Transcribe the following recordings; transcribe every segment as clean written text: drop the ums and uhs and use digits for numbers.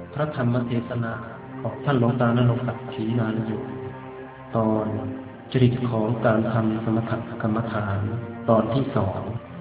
พระธรรมเทศนาของท่านหลวงตาณรงค์ศักดิ์ขีณานอยู่ตอนจริตของการทำสมถกรรมฐานตอนที่2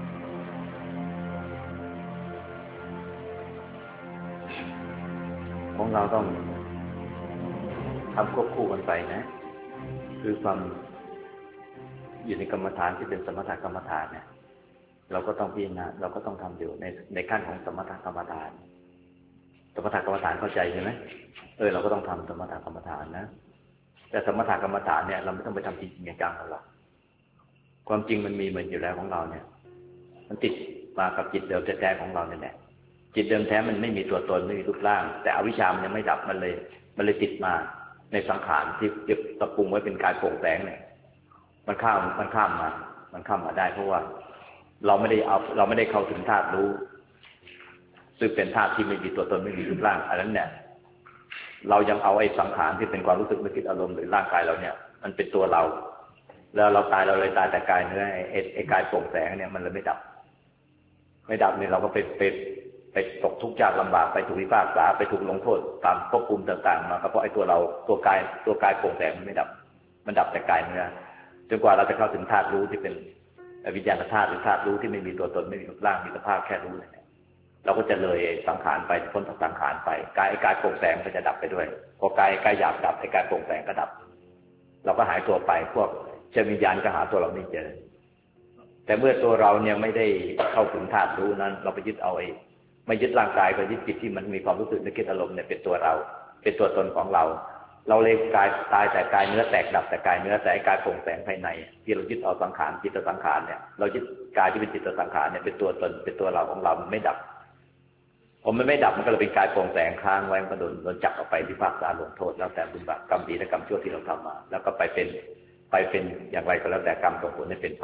ของเราต้องทำควบคู่กันไปนะคือความอยู่ในกรรมฐานที่เป็นสมถกรรมฐานเนี่ยเราก็ต้องพิจารณาเราก็ต้องทำอยู่ในขั้นของสมถกรรมฐานสมถกรรมฐานเข้าใจใช่ไหมเราก็ต้องทำสมถกรรมฐานนะแต่สมถกรรมฐานเนี่ยเราไม่ต้องไปทำจริงๆจังๆหรอกความจริงมันมีเหมือนอยู่แล้วของเราเนี่ยมันติดมากับจิตเดิมแท้ๆของเราเนี่ยแหละจิตเดิมแท้มันไม่มีตัวตนไม่มีรูปร่างแต่อวิชชามันยังไม่ดับมันเลยติดมาในสังขารที่ตะปรุงไว้เป็นกายโปร่งแสงเนี่ยมันข้ามมาได้เพราะว่าเราไม่ได้เข้าถึงธาตุรู้ซึ่งเป็นธาตุที่ไม่มีตัวตนไม่มีรูปร่างอันนั้นเนี่ยเรายังเอาไอ้สังขารที่เป็นความรู้สึกนึกคิดอารมณ์หรือร่างกายเราเนี่ยมันเป็นตัวเราแล้วเราตายเราเลยตายแต่กายเนื้อไอ้กายโปร่งแสงเนี่ยมันเลยไม่ดับเนี่ยเราก็ไปตกทุกข์ยากลำบากไปถูกพิพากษาไปถูกลงโทษตามภพภูมิต่างๆมาก็เพราะไอ้ตัวเราตัวกายโปร่งแสงมันไม่ดับมันดับแต่กายเนื้อจนกว่าเราจะเข้าถึงธาตุรู้ที่เป็นวิญญาณธาตุหรือธาตุรู้ที่ไม่มีตัวตนไม่มีรูปร่างมีสภาพแค่รู้เนี่ยเราก็จะเลยสังขารไปพ้นจากสังขารไปกายโปร่งแสงก็จะดับไปด้วยพอกายหยาบดับไอ้กายโปร่งแสงก็ดับเราก็หายตัวไปพวกเชิงวิญญาณก็หาตัวเราไม่เจอแต่เมื่อตัวเราเนี่ยไม่ได้เข้าถึงธาตุรู้นั้นเราไปยึดเอาไม่ยึดร่างกายก็ยึดจิตที่มันมีความรู้สึกนึกคิดอารมณ์เนี่ยเป็นตัวเราเป็นตัวตนของเราเลยตายแต่กายเนื้อแตกดับแต่กายเนื้อแต่กายโปร่งแสงภายในที่เรายึดเอาสังขารจิตสังขารเนี่ยเรายึดกายที่เป็นจิตสังขารเนี่ยเป็นตัวตนเป็นตัวเราของเรามันไม่ดับพอมันไม่ดับมันก็เลยเป็นกายโปร่งแสงค้างไว้มันก็โดนจับออกไปพิพากษาลงโทษแล้วแต่บุญบาปกรรมดีและกรรมชั่วที่เราทำมาแล้วก็ไปเป็นอย่างไรก็แล้วแต่กรรมส่งผลให้เป็นไป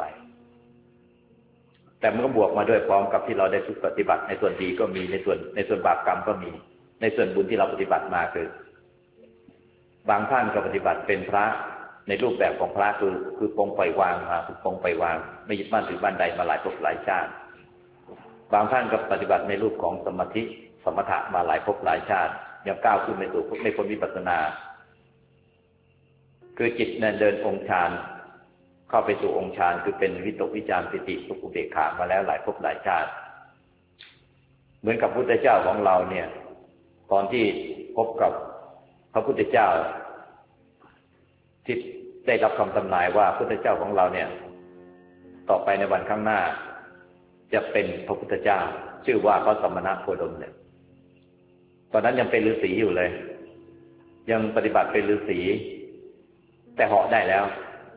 แต่มันก็บวกมาด้วยพร้อมกับที่เราได้ฝึกปฏิบัติในส่วนดีก็มีในส่วนบาปกรรมก็มีในส่วนบุญที่เราปฏิบัติมาคือบางท่านก็ปฏิบัติเป็นพระในรูปแบบของพระคือปรงปล่อยวางมาปรงปล่อยวางไม่ยึดมั่นถือมั่นใดมาหลายภพหลายชาติบางท่านก็ปฏิบัติในรูปของสมถะมาหลายภพหลายชาติยังก้าวขึ้นไม่พ้นวิปัสสนาคือจิตเดินองค์ฌานเข้าไปสู่องค์ฌานคือเป็นวิตกวิจารปิติสุขอุเบกขามาแล้วหลายภพหลายชาติเหมือนกับพุทธเจ้าของเราเนี่ยตอนที่พบกับพระพุทธเจ้าที่ได้รับคำทำนายว่าพุทธเจ้าของเราเนี่ยต่อไปในวันข้างหน้าจะเป็นพระพุทธเจ้าชื่อว่าพระสมณโคดมเนี่ยตอนนั้นยังเป็นฤาษีอยู่เลยยังปฏิบัติเป็นฤาษีแต่เหาะได้แล้ว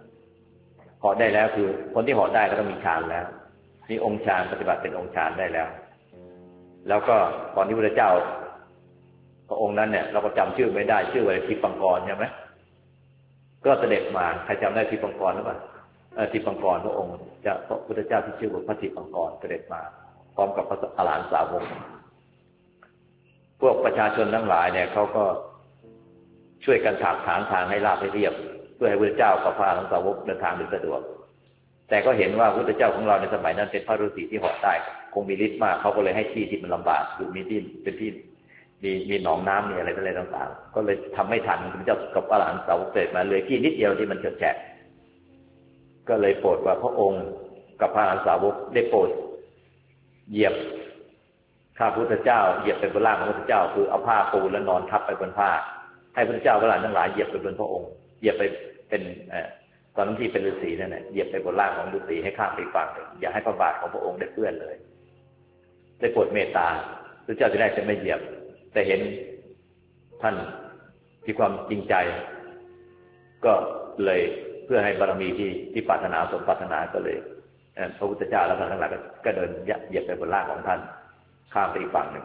คือคนที่เหาะได้ก็ต้องมีฌานแล้วมีองค์ฌานปฏิบัติเป็นองค์ฌานได้แล้วก็ตอนที่พระพุทธเจ้าพระองค์นั้นเนี่ยเราก็จำชื่อไม่ได้ชื่อว่าทิพย์ปังกรใช่ไหมก็เสด็จมาใครจำได้ทิพย์ปังกรหรือเปล่าทิพย์ปังกรพระองค์จะพระพุทธเจ้าที่ชื่อว่าพระทิพย์ปังกรเสด็จมาพร้อมกับพระอรหันตสาวกพวกประชาชนทั้งหลายเนี่ยเขาก็ช่วยกันถากถางทางให้ราบให้เรียบเพื่อให้พระพุทธเจ้ากับพระอรหันตสาวกเดินทางโดยสะดวกแต่ก็เห็นว่าพระพุทธเจ้าของเราในสมัยนั้นเป็นพระฤาษีที่เหาะได้คงมีฤทธิ์มากเขาก็เลยให้ที่มันลำบากคือมีที่เป็นที่มีหนองน้ำมีอะไรต่างๆก็เลยทำไม่ทันพระเจ้ากับอรหันตสาวกเสด็จมาเลยที่นิดเดียวที่มันเฉอะแฉะก็เลยโปรดว่าพระองค์กับพระอรหันตสาวกได้โปรดเหยียบข้าพระพุทธเจ้าเหยียบไปบนร่างของพระพุทธเจ้าคือเอาผ้าปูแล้วนอนทับไปบนผ้าให้พระพุทธเจ้าพระอรหันต์ทั้งหลายเหยียบไปบนพระองค์เหยียบไปเป็นตอนนั้นที่เป็นฤาษีนั่นแหละเหยียบไปบนร่างของฤาษีให้ข้ามไปฝั่งอย่าให้พระบาทของพระองค์ได้เปื้อนเลยได้โปรดเมตตาพระเจ้าจะได้จะไม่เหยียบแต่เห็นท่านที่ความจริงใจก็เลยเพื่อให้บารมีที่ปรารถนาสมปรารถนาก็เลยพระพุทธเจ้าและท่านทั้งหลายก็เดินเหยียบไปบนร่างของท่านข้ามไปอีกฝั่งหนึ่ง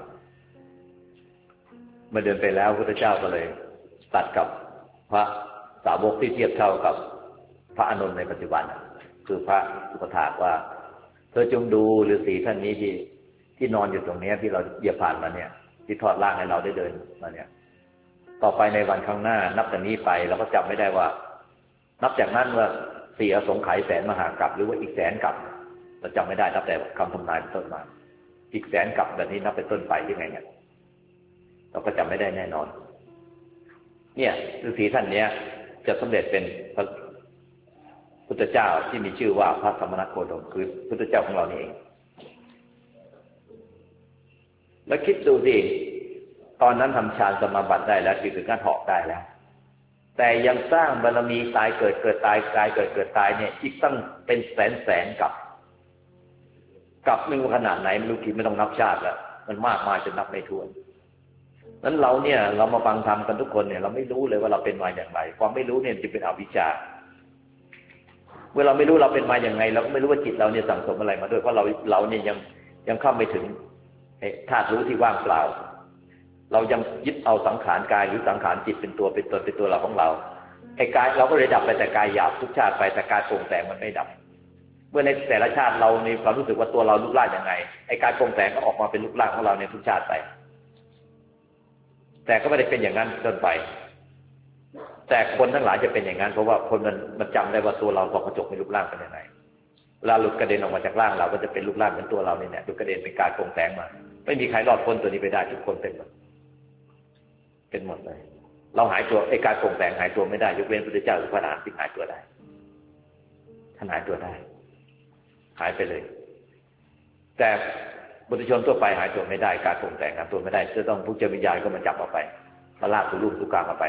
เมื่อเดินไปแล้วพระพุทธเจ้าก็เลยตัดกับพระสาวกที่เทียบเท่ากับพระอานนท์ในปัจจุบันคือพระสุปถากว่าเธอจงดูฤาษีท่านนี้ที่นอนอยู่ตรงนี้ที่เราเหยียบผ่านมาเนี่ยที่ทอดร่างให้เราได้เดินมาเนี่ยต่อไปในวันข้างหน้านับจากนี้ไปเราก็จำไม่ได้ว่านับจากนั้นว่า4 อสงไขยแสนมหากัปหรือว่าอีกแสนกัปเราจำไม่ได้นับแต่คำทำนายเป็นต้นมาอีกแสนกัปแบบนี้นับเป็นต้นไปยังไงเนี่ยต่อก็จำไม่ได้แน่นอนเนี่ยฤาษีท่านเนี้ยจะสำเร็จเป็นพระพุทธเจ้าที่มีชื่อว่าพระสมณโคดมคือพุทธเจ้าของเรานี่เองแล้วคิดดูสิตอนนั้นทำฌานสมาบัติได้แล้วถึงขั้นเหาะได้แล้วแต่ยังสร้างบารมีตายเกิดเกิดตายตายเกิดเกิดตายเนี่ยอีกตั้งเป็นแสนกับไม่รู้ขนาดไหนไม่รู้กี่ไม่ต้องนับชาติแล้วมันมากมายจนนับไม่ถ้วนนั้นเราเนี่ยเรามาฟังธรรมกันทุกคนเนี่ยเราไม่รู้เลยว่าเราเป็นมาอย่างไรความไม่รู้เนี่ยจะเป็นอวิชชาเมื่อเราไม่รู้เราเป็นมาอย่างไงเราก็ไม่รู้ว่าจิตเราเนี่ยสั่งสมอะไรมาด้วยเพราะเราเนี่ยยังเข้าไม่ถึงธาตุรู้ที่ว่างเปล่าเรายังยึดเอาสังขารกายหรือสังขารจิตเป็นตัวเป็นตนเป็นตัวเราของเราไอ้กายเราก็เลยดับไปแต่กายหยาบทุกชาติไปแต่กายโปร่งแสงมันไม่ดับเมื่อในแต่ละชาติเรามีความรู้สึกว่าตัวเรารูปร่างยังไงไอ้กายโปร่งแสงก็ออกมาเป็นรูปร่างของเราในทุกชาติไปแต่ก็ไม่ได้เป็นอย่างนั้นจนไปแต่คนทั้งหลายจะเป็นอย่างนั้นเพราะว่าคนมันจำได้ว่าตัวเราส่องกระจกเป็นรูปร่างเป็นยังไงเวลาหลุดกระเด็นออกมาจากร่างเราก็จะเป็นรูปร่างเหมือนตัวเราเนี่ยหลุดกระเด็นเป็นกายโปร่งแสงมาไม่มีใครรอดพ้นตัวนี้ไปได้ทุกคนเป็นหมดเลยเราหายตัวไอ้กายโปร่งแสงหายตัวไม่ได้ยกเว้นพระพุทธเจ้าหรือพระอรหันต์ที่หายตัวได้ท่านหายตัวได้หายไปเลยแต่บุตุชนทั่วไปหายตัวไม่ได้การโปร่งแสงหายตัวไม่ได้จะต้องผู้เจ้าวิญญาณก็มาจับเอาไปมาลากสู่รูปสู่กลางเอาไป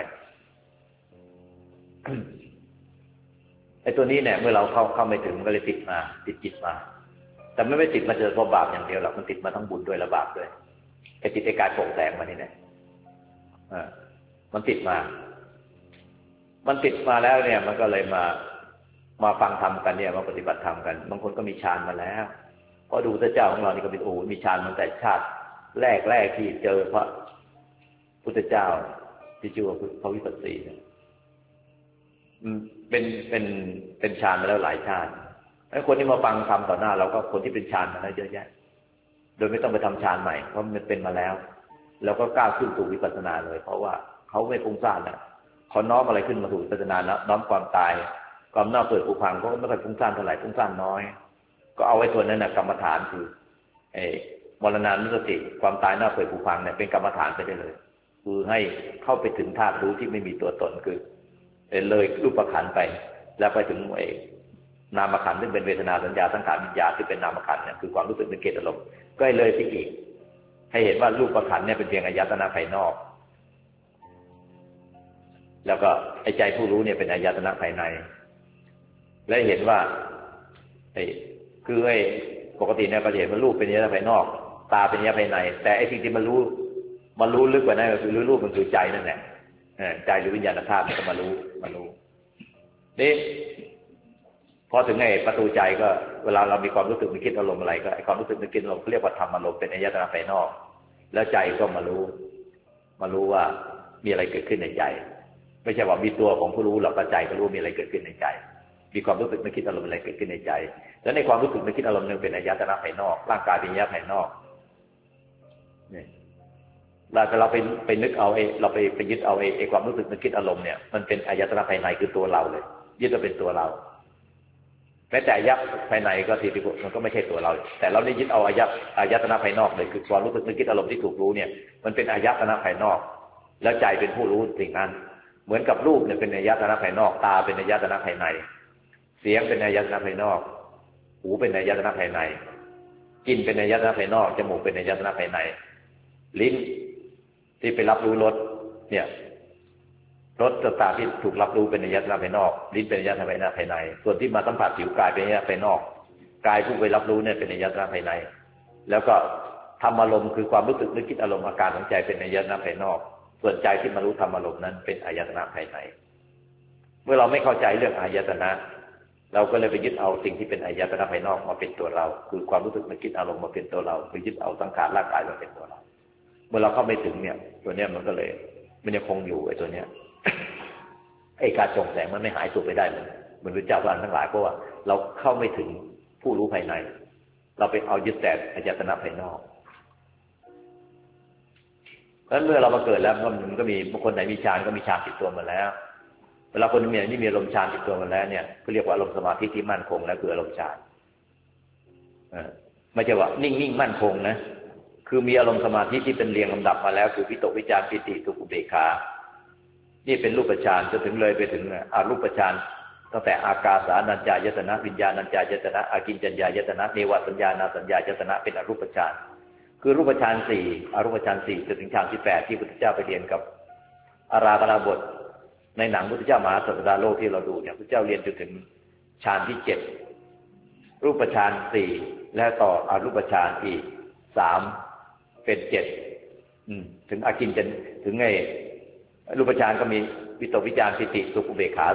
ไอ้ตัวนี้เนี่ยเมื่อเราเข้าไม่ถึงมันก็เลยติดมาติดจิตมาแต่ไม่ติดมาเจอเพราะบาปอย่างเดียวหรอกมันติดมาทั้งบุญด้วยและบาปด้วยไอ้จิตไอ้กายโปร่งแสงมานี่เนี่ยมันติดมาแล้วเนี่ยมันก็เลยมาฟังธรรมกันเนี่ยมาปฏิบัติธรรมกันบางคนก็มีฌานมาแล้วเพราะดูพระเจ้าของเรานี่ก็เป็นมีฌานตั้งแต่ชาติแรกที่เจอพระพุทธเจ้าที่ชื่อว่าพระวิปัสสีเนี่ยเป็นฌานมาแล้วหลายชาติไอ้คนที่มาฟังธรรมต่อหน้าเราก็คนที่เป็นฌานมาแล้วเยอะแยะโดยไม่ต้องไปทำฌานใหม่เพราะมันเป็นมาแล้วแล้วก็ก้าวขึ้นสู่วิปัสสนาเลยเพราะว่าเขาไม่ฟุ้งซ่านแล้วเขาน้อมอะไรขึ้นมาสู่วิปัสสนาแล้วน้อมความตายความน่าเปิดผูกพังเขาก็ไม่ค่อยฟุ้งซ่านเท่าไหร่ฟุ้งซ่านน้อยก็เอาไว้ตัวนั้นน่ะกรรมฐานคือมรณานุสติความตายน่าเปิดผูกพังเนี่ยเป็นกรรมฐานไปได้เลยคือให้เข้าไปถึงธาตุรู้ที่ไม่มีตัวตนคือเลยรูปขันธ์ไปแล้วไปถึงนามขันธ์ซึ่งเป็นเวทนาสัญญาสังขารวิญญาณที่เป็นนามขันธ์เนี่ยคือความรู้สึกนึกคิดอารมณ์ก็เลยไปอีกให้เห็นว่ารูปขันธ์เนี่ยเป็นเพียงอายตนะภายนอกแล้วก็ไอ้ใจผู้รู้เนี่ยเป็นอายตนะภายในและเห็นว่าคือปกติเนี่ยก็จะเห็นว่ารูปเป็นอายตนะภายนอกตาเป็นอายตนะภายในแต่ไอ้สิ่งที่มันรู้ลึกกว่านั้นก็คือรูปมันคือใจนั่นแหละใจหรือวิญญาณธาตุมันก็มารู้นี่พอถึงไอ้ประตูใจก็เวลาเรามีความรู้สึกนึกคิดอารมณ์อะไรก็ไอ้ความรู้สึกนึกคิดอารมณ์เรียกว่าธรรมอารมณ์เป็นอายตนะภายนอกแล้วใจก็มารู้ว่ามีอะไรเกิดขึ้นในใจไม่ใช่ว่ามีตัวของผู้รู้หรอกใจก็รู้มีอะไรเกิดขึ้นในใจมีความรู้สึกนึกคิดอารมณ์อะไรเกิดขึ้นในใจแล้วในความรู้สึกนึกคิดอารมณ์นึงเป็นอายตนะภายนอกร่างกายเป็นอายตนะภายนอกนี่เราไปนึกเอาเราไปยึดเอาความรู้สึกนึกคิดอารมณ์เนี่ยมันเป็นอายตนะภายในคือตัวเราเลยยึดว่าเป็นตัวเราแม้แต่อายตนะภายในก็ทีมันก็ไม่ใช่ตัวเราแต่เราได้ยึดเอาอายตนะภายนอกเลยคือความรู้สึกนึกคิดอารมณ์ที่ถูกรู้เนี่ยมันเป็นอายตนะภายนอกแล้วใจเป็นผู้รู้สิ่งนั้นเหมือนกับรูปเนี่ยเป็นอายตนะภายนอกตาเป็นอายตนะภายในเสียงเป็นอายตนะภายนอกหูเป็นอายตนะภายในกลิ่นเป็นอายตนะภายนอกจมูกเป็นอายตนะภายในลิ้นที่ไปรับรู้รสเนี่ยรสต่างๆที่ถูกรับรู้เป็นอายตนะภายนอกลิ้นเป็นอายตนะภายในส่วนที่มาสัมผัสผิวกายเป็นอายตนะภายนอกกายผู้ไปรับรู้เนี่ยเป็นอายตนะภายในแล้วก็ธรรมอารมณ์คือความรู้สึกนึกคิดอารมณ์อาการของใจเป็นอายตนะภายนอกส่วนใจที่มารู้ธรรมอารมณ์นั้นเป็นอายตนะภายในเมื่อเราไม่เข้าใจเรื่องอายตนะเราก็เลยไปยึดเอาสิ่งที่เป็นอายตนะภายนอกมาเป็นตัวเราคือความรู้สึกนึกคิดอารมณ์มาเป็นตัวเราไปยึดเอาสังขารร่างกายมาเป็นตัวเราเมื่อเราเข้าไม่ถึงเนี่ยตัวเนี้ยมันก็เลยมันยังคงอยู่ไอ้ตัวเนี้ยไอ้การส่องแสงมันไม่หายตัวไปได้เลยเหมือนพระเจ้าพระอรหันต์ทั้งหลายเพราะว่าเราเข้าไม่ถึงผู้รู้ภายในเราไปเอายึดแต่อายตนะภายนอกเพราะฉะนั้นเมื่อเรามาเกิดแล้วมันก็มีบางคนไหนมีฌานก็มีฌานติดตัวมาแล้วเวลาคนที่มีอารมณ์ฌานติดตัวมาแล้วเนี่ยก็เรียกว่าอารมณ์สมาธิที่มั่นคงแล้วคืออารมณ์ฌานไม่ใช่ว่านิ่งๆมั่นคงนะคือมีอารมณ์สมาธิที่เป็นเรียงลำดับมาแล้วคือวิตกวิจารปิติสุขอุเบกขานี่เป็นรูปฌานจนถึงเลยไปถึงอรูปฌานตั้งแต่อากาสานัญจายตนะวิญญาณัญจายตนะอากิญจัญญายตนะเนวสัญญานาสัญญายตนะเป็นอรูปฌานคือรูปฌานสี่อรูปฌานสี่จนถึงฌานที่8ที่พุทธเจ้าไปเรียนกับอาราธนาบทในหนังพุทธเจ้ามหาสัปดาห์โลกที่เราดูเนี่ยพุทธเจ้าเรียนจนถึงฌานที่7รูปฌาน4และต่ออรูปฌานอีก3เป็น7ถึงอากิญจัญถึงไอ้รูปฌานก็มีวิตกวิจารปิติสุขอุเบกขา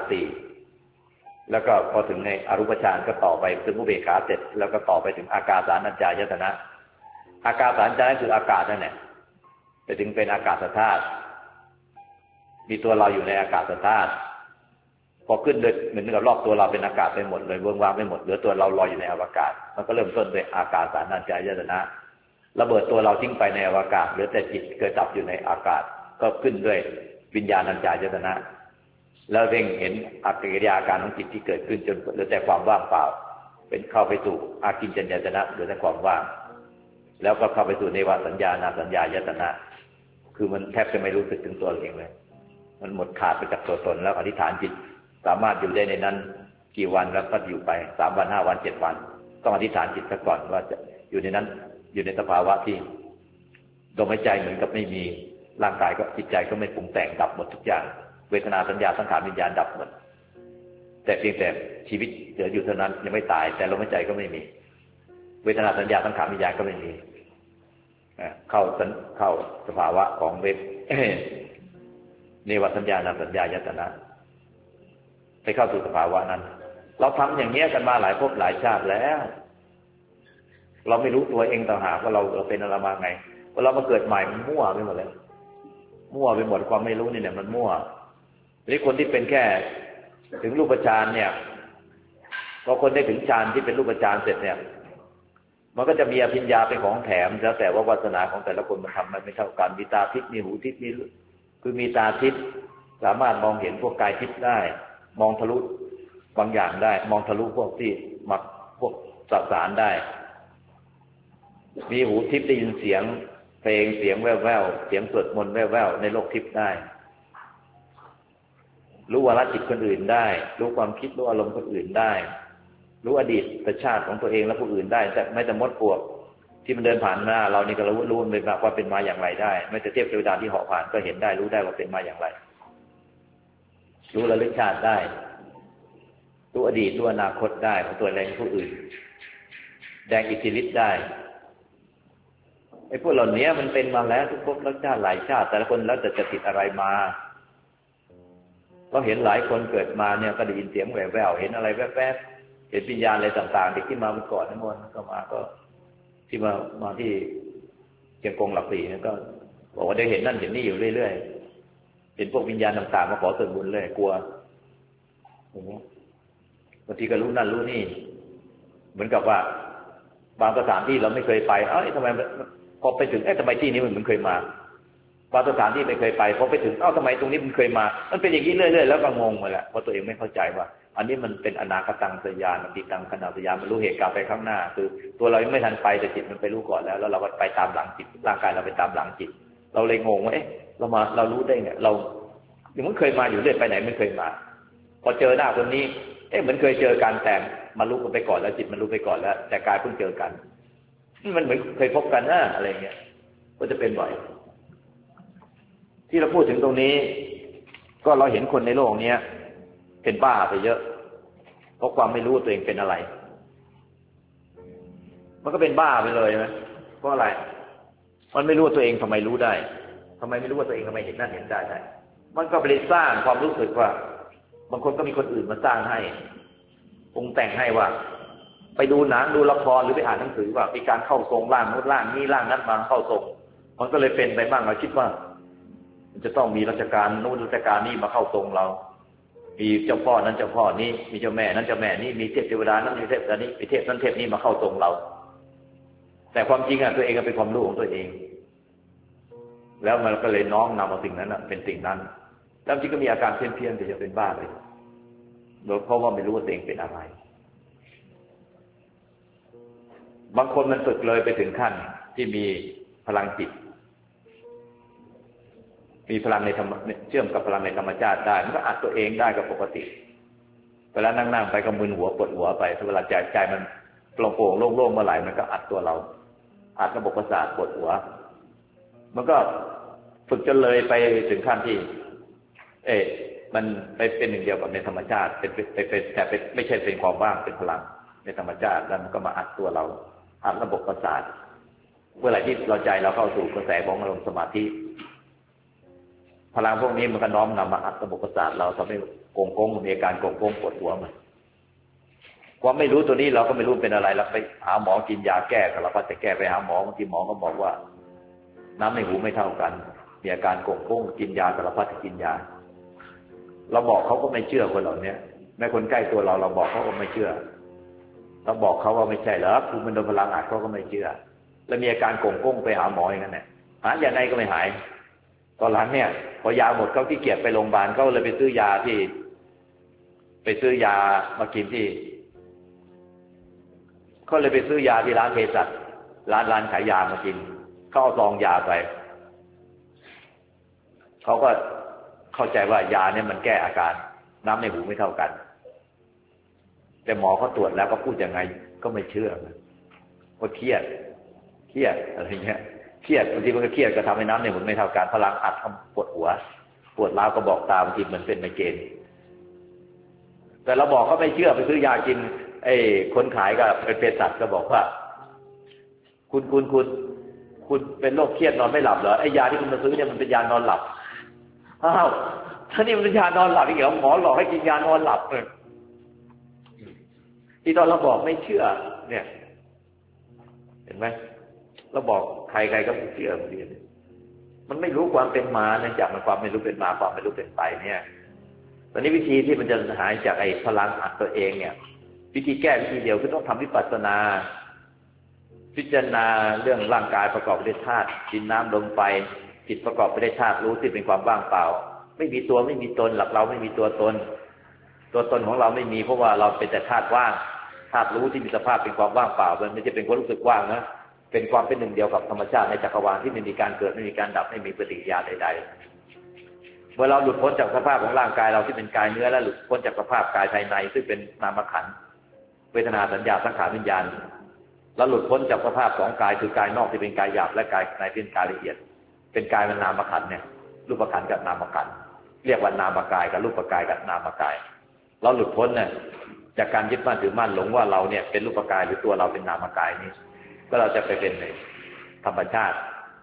4แล้วก็พอถึงในอรูปฌานก็ต่อไปถึงอุเบกขาเสร็จแล้วก็ต่อไปถึงอากาสานัญจายตนะอากาสานัญจายคืออากาศนั่นแหละไปถึงเป็นอากาศธาตุมีตัวเราอยู่ในอากาศธาตุพอขึ้นเลยเหมือนกับรอบตัวเราเป็นอากาศไปหมดเลยเวิ้งว้างไปหมดเหลือตัวเราลอยอยู่ในอวกาศมันก็เริ่มต้นด้วยอากาสานัญจายตนะระเบิดตัวเราทิ้งไปในอวกาศเหลือแต่จิตเกิดดับอยู่ในอากาศก็ขึ้นด้วยวิญญาณัญจายตนะแล้วเร่งเห็นอากิริยาการของจิตที่เกิดขึ้นจนเหลือแต่ความว่างเปล่าเป็นเข้าไปสู่อากิญจัญญายตนะเหลือแต่ความว่างแล้วก็เข้าไปสู่เนวสัญญานาสัญญายตนะคือมันแทบจะไม่รู้สึกถึงตัวเองเลยมันหมดขาดไปจากตัวตนแล้วอธิษฐานจิตสามารถอยู่ได้ในนั้นกี่วันแล้วก็อยู่ไป3 วัน 5 วัน 7 วันต้องอธิษฐานจิตซะก่อนว่าจะอยู่ในนั้นอยู่ในสภาวะที่ลมหายใจเหมือนกับไม่มีร่างกายก็จิตใจก็ไม่ปรุงแต่งดับหมดทุกอย่างเวทนาสัญญาสังขารวิญญาณดับหมดแต่เพียงแต่ชีวิตเหลืออยู่เท่านั้นยังไม่ตายแต่ลมหายใจก็ไม่มีเวทนาสัญญาสังขารวิญญาณก็ไม่มีเข้าสภาวะของเวทเนวสัญญานาสัญญายตนะไปเข้าสู่สภาวะนั้นเราทำอย่างเงี้ยกันมาหลายภพหลายชาติแล้วเราไม่รู้ตัวเองต่างหากว่าเราเป็นอะไรมาไงพอเรามาเกิดใหม่มันมั่วไปหมดเลยมั่วไปหมดความไม่รู้นี่เนี่ยมันมั่วนี่คนที่เป็นแค่ถึงรูปฌานเนี่ยพอคนได้ถึงฌานที่เป็นรูปฌานเสร็จเนี่ยมันก็จะมีอภิญญาเป็นของแถมแล้วแต่ว่าวาสนาของแต่ละคนมันทำมันไม่เท่ากันมีตาทิพย์มีหูทิพย์มีคือมีตาทิพย์สามารถมองเห็นพวกกายทิพย์ได้มองทะลุบางอย่างได้มองทะลุพวกที่มักพวกสสารได้มีหูทิพย์ได้ยินเสียงเพลงเสียงแว่วๆเสียงสวดมนต์แว่วๆในโลกทิพย์ได้รู้วาระจิตคนอื่นได้รู้ความคิดรู้อารมณ์คนอื่นได้รู้อดีตชาติของตัวเองและผู้อื่นได้แต่ไม่แต่มดปวกที่มันเดินผ่านหน้าเรานี่ก็รู้เลยว่าเป็นมาอย่างไรได้ไม่แต่เทพเทวดาที่เหาะผ่านก็เห็นได้รู้ได้ว่าเป็นมาอย่างไรรู้ระลึกชาติได้รู้อดีตรู้อนาคตได้ของตัวเองผู้อื่นแดงอิทธิฤทธิ์ได้ไอ้พวกเหล่านี้มันเป็นมาแล้วทุกภพทุกชาติหลายชาติแต่ละคนแล้วแต่จะติดอะไรมาเราเห็นหลายคนเกิดมาเนี่ยก็ได้ยินเสียงแว่วๆเห็นอะไรแวบๆเห็นวิญญาณอะไรต่างๆเด็กที่มาเมื่อก่อนนั่นวันก็มาก็ที่มาที่เชียงกงหลักสี่เนี่ยก็บอกว่าได้เห็นนั่นเห็นนี่อยู่เรื่อยๆเห็นพวกวิญญาณต่างๆมาขอส่วนบุญเลยกลัวอย่างนี้บางทีก็รู้นั่นรู้นี่เหมือนกับว่าบางสถานที่เราไม่เคยไปทำไมพอไปถึงทำไมที่นี้มันเคยมาบางสถานที่ไม่เคยไปพอไปถึงทำไมตรงนี้มันเคยมามันเป็นอย่างนี้เรื่อยๆแล้วก็งงไปแหละเพราะตัวเองไม่เข้าใจว่าอันนี้มันเป็นอนาคตังสยานอดีตังขณะสยานมันรู้เหตุการณ์ไปข้างหน้าคือตัวเรายังไม่ทันไปแต่จิตมันไปรู้ก่อนแล้วเราก็ไปตามหลังจิตร่างกายเราไปตามหลังจิตเราเลยงงว่าเรารู้ได้ไงเราอย่างมันเคยมาอยู่เรื่อยไปไหนไม่เคยมาพอเจอหน้าคนนี้เหมือนเคยเจอกันแต่มารู้กันไปก่อนแล้วจิตมันรู้ไปก่อนแล้วแต่กายเพิ่งเจอกันมันเหมือนเคยพบกันนะอะไรเงี้ยก็จะเป็นบ่อยที่เราพูดถึงตรงนี้ก็เราเห็นคนในโลกนี้เป็นบ้าไปเยอะเพราะความไม่รู้ตัวเองเป็นอะไรมันก็เป็นบ้าไปเลยไหมเพราะอะไรมันไม่รู้ตัวเองทำไมรู้ได้ทำไมไม่รู้ว่าตัวเองทำไมเห็นนั่นเห็นได้มันก็ไปสร้างความรู้สึกว่าบางคนก็มีคนอื่นมาสร้างให้ปรุงแต่งให้ว่าไปดูหนังดูละครหรือไปอ่านหนังสือว่ามีการเข้าทรงร่างนู้นร่างนี้ร่างนั้นมาเข้าทรงมันก็เลยเป็นไปบ้างเราคิดว่ามันจะต้องมีราชการนู้นราชการนี้มาเข้าทรงเรามีเจ้าพ่อนั้นเจ้าพ่อนี้มีเจ้าแม่นั้นเจ้าแม่นี้มีเทพเทวดานั้นมีเทพนี้มีเทพนั้นเทพนี้มาเข้าทรงเราแต่ความจริงตัวเองก็เป็นความรู้ของตัวเองแล้วมันก็เลยน้อมนำเอาสิ่งนั้นเป็นสิ่งนั้นแล้วจริงก็มีอาการเพี้ยนๆแต่จะเป็นบ้าเลยโดยเพราะว่าไม่รู้ว่าตัวเองเป็นอะไรบางคนมันฝึกเลยไปถึงขั้นที่มีพพลังจิตมีพลังในธรรมเชื่อมกับพลังในธรรมชาติได้มันก็อัดตัวเองได้กับปกติเวลานั่งๆไปก็มึนหัวปวดหัวไปถ้าเวลาใจมันโปร่งโล่งๆเมื่อไหร่มันก็อัดตัวเราอัดระบบประสาทปวดหัวมันก็ฝึกจนเลยไปถึงขั้นที่มันไปเป็นหนึ่งเดียวกับในธรรมชาติเป็นแต่ไม่ใช่เป็นความว่างเป็นพลังในธรรมชาติแล้วมันก็มาอัดตัวเราอัดระบบประสาทเมื่อไหร่ที่เราใจเราเข้าสู่กระแสของอารมณ์สมาธิพลังพวกนี้มันก็น้อมนำมาอัดระบบประสาทเราทำให้โกงมีอาการโกงปวดหัวมันความไม่รู้ตัวนี้เราก็ไม่รู้เป็นอะไรเราไปหาหมอกินยาแก้ก็เราก็จะแก้ไปหาหมอบางทีหมอก็บอกว่าน้ำในหูไม่เท่ากันมีอาการโกงกินยาสารพัดกินยาเราบอกเขาก็ไม่เชื่อคนเหล่านี้แม้คนใกล้ตัวเราบอกเขาก็ไม่เชื่อเราบอกเขาว่าไม่ใช่เหรอคุณเป็นโดนพลังอัดเขาก็ไม่เชื่อแล้วมีอาการโกงไปหาหมออย่างนั้นแหละหาอย่างไรก็ไม่หายตอนหลังเนี่ยพอยาหมดเขาขี้เกียจไปโรงพยาบาลเขาเลยไปซื้อยามากินที่เขาเลยไปซื้อยาที่ร้านเภสัชร้านขายยามากินเขาเอาซองยาไปเขาก็เข้าใจว่ายาเนี่ยมันแก้อาการน้ำในหูไม่เท่ากันแต่หมอเขาตรวจแล้วก็พูดยังไงก็ไม่เชื่อว่าเครียดอะไรเงี้ยเครียดบางทีมันก็เครียดก็ทำให้น้ำในหูไม่เท่ากันพลังอัดปวดหัวปวดร้าวก็บอกตามบางทีมันเป็นไมเกรนแต่เราบอกก็ไม่เชื่อไปซื้อยากินคนขายก็เป็นเภสัชก็บอกว่าคุณเป็นโรคเครียดนอนไม่หลับเหรอไอ้ยาที่คุณมาซื้อเนี่ยมันเป็นยานอนหลับอ้าวถ้านี่มันเป็นยานอนหลับอีกเหรอหมอหลอกให้กินยานอนหลับที่ตอนเราบอกไม่เชื่อเนี่ยเห็นไหมเราบอกใครก็ไม่เชื่อมันไม่รู้ความเป็นมาเนื่องจากมันความไม่รู้เป็นมาความไม่รู้เป็นไปเนี่ยตอนนี้วิธีที่มันจะหายจากพลังอัดตัวเองเนี่ยวิธีแก้วิธีเดียวคือต้องทำวิปัสสนาพิจารณาเรื่องร่างกายประกอบไปด้วยธาตุดินน้ำลมไฟจิตประกอบไปด้วยธาตุรู้ที่เป็นความว่างเปล่าไม่มีตัวไม่มีตนหลักเราไม่มีตัวตนของเราไม่มีเพราะว่าเราเป็นแต่ธาตุว่างธาตุรู้ที่มีสภาพเป็นความว่างเปล่ามันไม่ใช่เป็นความรู้สึกว่างนะเป็นความเป็นหนึ่งเดียวกับธรรมชาติในจักรวาลที่ไม่มีการเกิดไม่มีการดับไม่มีปฏิกิริยาใดๆเมื่อเราหลุดพ้นจากสภาพของร่างกายเราที่เป็นกายเนื้อและหลุดพ้นจากสภาพกายภายในซึ่งเป็นนามขันธ์เวทนาสัญญาสังขารวิญญาณแล้วหลุดพ้นจากสภาพของกายคือกายนอกที่เป็นกายหยาบและกายในที่เป็นกายละเอียดเป็นกายเป็นนามขันธ์เนี่ยรูปขันธ์กับนามขันธ์เรียกว่านามกายกับรูปกายกับนามกายเราหลุดพ้นเนี่ยจากการยึดมั่นถือมั่นหลงว่าเราเนี่ยเป็นรูปกายหรือตัวเราเป็นนามกายนี้ก็เราจะไปเป็นธรรมชาติ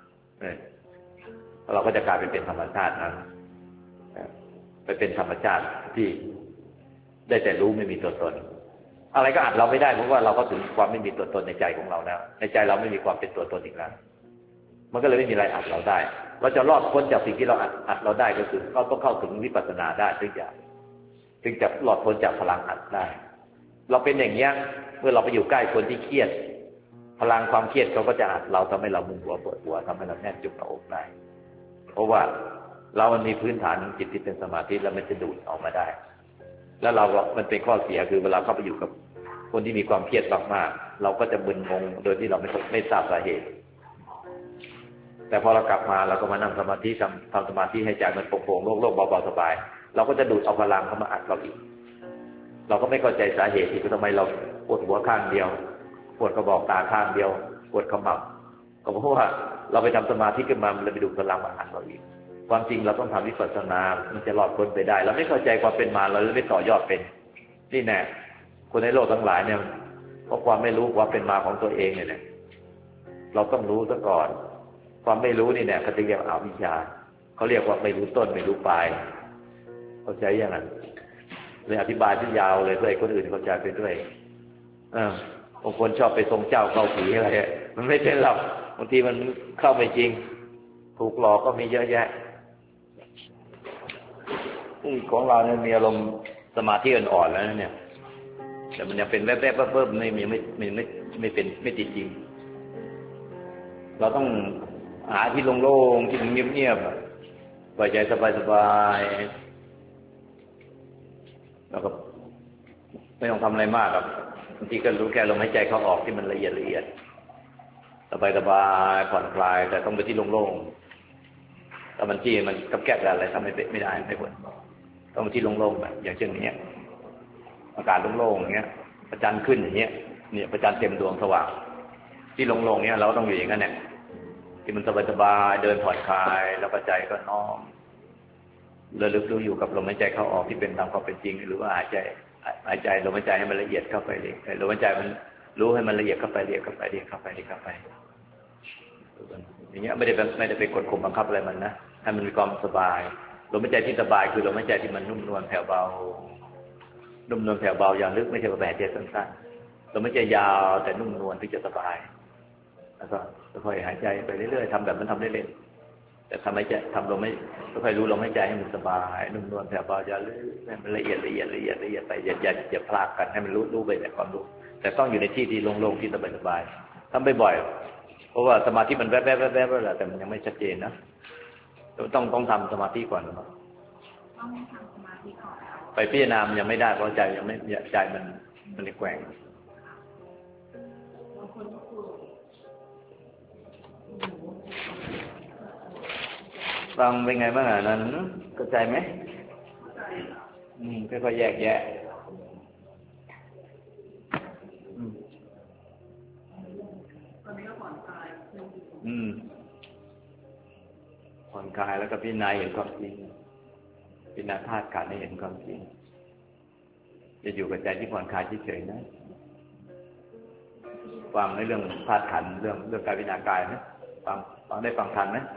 เราก็จะกลายเป็นธรรมชาตินั้นไปเป็นธรรมชาติที่ได้แต่รู้ไม่มีตัวตนอะไรก็อัดเราไม่ได้เพราะว่าเราก็ถึงความไม่มีตัวตนในใจของเราแล้วในใจเราไม่มีความเป็นตัวตนอีกแล้วมันก็เลยไม่มีอะไรอัดเราได้เราจะรอดพ้นจากสิ่งที่เราอัดเราได้ก็คือเราต้องเข้าถึงวิปัสสนาได้ถึงจะรอดพ้นจากพลังอัดได้เราเป็นอย่างนี้เมื่อเราไปอยู่ใกล้คนที่เครียดพลังความเครียดเขาก็จะอัดเราทำให้เรามึนหัวปวดหัวทำให้เราแน่นจุกหน้าอกได้เพราะว่าเรามันมีพื้นฐานจิตที่เป็นสมาธิแล้วมันจะดูดออกมาได้แล้วมันเป็นข้อเสียคือเวลาเข้าไปอยู่กับคนที่มีความเครียดมากๆเราก็จะมึนงงโดยที่เราไม่ทราบสาเหตุแต่พอเรากลับมาเราก็มานั่งสมาธิทำสมาธิให้ใจมันโปร่งๆโล่งๆเบาๆสบายเราก็จะดูดเอาพลังเข้ามาอัดเราอีกเราก็ไม่เข้าใจสาเหตุที่ทำไมเราปวดหัวข้างเดียวปวดกระบอกตาข้างเดียวปวดขมับก็เพราะว่าเราไปทำสมาธิขึ้นมามันเลยไปดูดพลังมาอัดเราอีกความจริงเราต้องทำวิปัสสนามันจะรอดพ้นไปได้เราไม่เข้าใจความเป็นมาเราเลยไม่ต่อยอดเป็นนี่แน่คนในโลกทั้งหลายเนี่ยเพราะความไม่รู้ความเป็นมาของตัวเองเนี่ยเราต้องรู้ซะก่อนความไม่รู้นี่เนี่ยเขาจะเรียกอวิชชาเขาเรียกว่าไม่รู้ต้นไม่รู้ปลายเข้าใจยังไงเลยอธิบายที่ยาวเลยเพื่อให้คนอื่นเข้าใจไปด้วยบางคนชอบไปทรงเจ้าเข้าผีอะไรมันไม่เป็นหรอกบางทีมันเข้าไม่จริงถูกหลอกก็มีเยอะแยะของเราเนี่ยมีอารมณ์สมาธิอ่อนๆแล้วเนี่ยแต่มันยังเป็นแวบๆเบิ่มๆไม่เป็นไม่ติดจริงเราต้องหาที่โล่งๆที่เงียบๆปล่อยใจสบายๆแล้วก็ไม่ต้องทำอะไรมากครับบางทีก็รู้แค่ลมหายใจเข้าออกที่มันละเอียดสบายผ่อนคลายแต่ต้องไปที่โล่งๆแต่มันที่มันกับแกบอะไรทำไม่ได้ไม่ควรต้องไปที่โล่งๆแบบอย่างเช่นนี้อากาศโล่งๆอย่างเงี้ยพระจันทร์ขึ้นอย่างเงี้ยเนี่ยพระจันทร์เต็มดวงสว่างที่โล่งๆเนี้ยเราต้องอยู่อย่างนั้นเนี่ยที่มันสบายๆเดินผ่อนคลายแล้วก็ใจก็น้อมระลึกรู้อยู่กับลมหายใจเข้าออกที่เป็นตามความเป็นจริงหรือว่าหายใจลมหายใจให้มันละเอียดเข้าไปเลยลมหายใจมันรู้ให้มันละเอียดเข้าไปอย่างเงี้ยไม่ได้ไปกดข่มบังคับอะไรมันนะให้มันมีความสบายลมหายใจที่สบายคือลมหายใจที่มันนุ่มนวลแผ่วเบาอย่างลึกไม่ใช่ว่าแบบใจสั้นๆลมหายใจยาวแต่นุ่มนวลที่จะสบายแล้วก็ค่อยหายใจไปเรื่อยๆทำแบบมันทำเล่นๆแต่ทำลมไม่ค่อยรู้ลมหายใจให้มันสบายนุ่มนวลแผ่วเบาอย่าลึกให้มันละเอียดไปอย่าพลากกันให้มันรู้ไปแต่ความรู้แต่ต้องอยู่ในที่ที่โล่งๆที่สบายๆทำบ่อยๆเพราะว่าสมาธิมันแวบๆแหละแต่มันยังไม่ชัดเจนนะต้องทำสมาธิก่อนต้องทำสมาธิก่อนไปพิจารณามันยังไม่ได้เพราะใจยังไม่ใจมันแกว่งฟังเป็นไงบ้างอ่ะนั้นเข้าใจไหมค่อยๆแยกแยะตอนนี้ก็ผ่อนคลายผ่อนคลายแล้วก็พิจารณาเห็นความจริงพิจารณาธาตุขันธ์ให้เห็นความจริงจะอยู่กับใจที่ผ่อนคลายเฉยๆนะฟังในเรื่องธาตุขันธ์เรื่องการพิจารณากายนะฟังได้ฟังทันไหม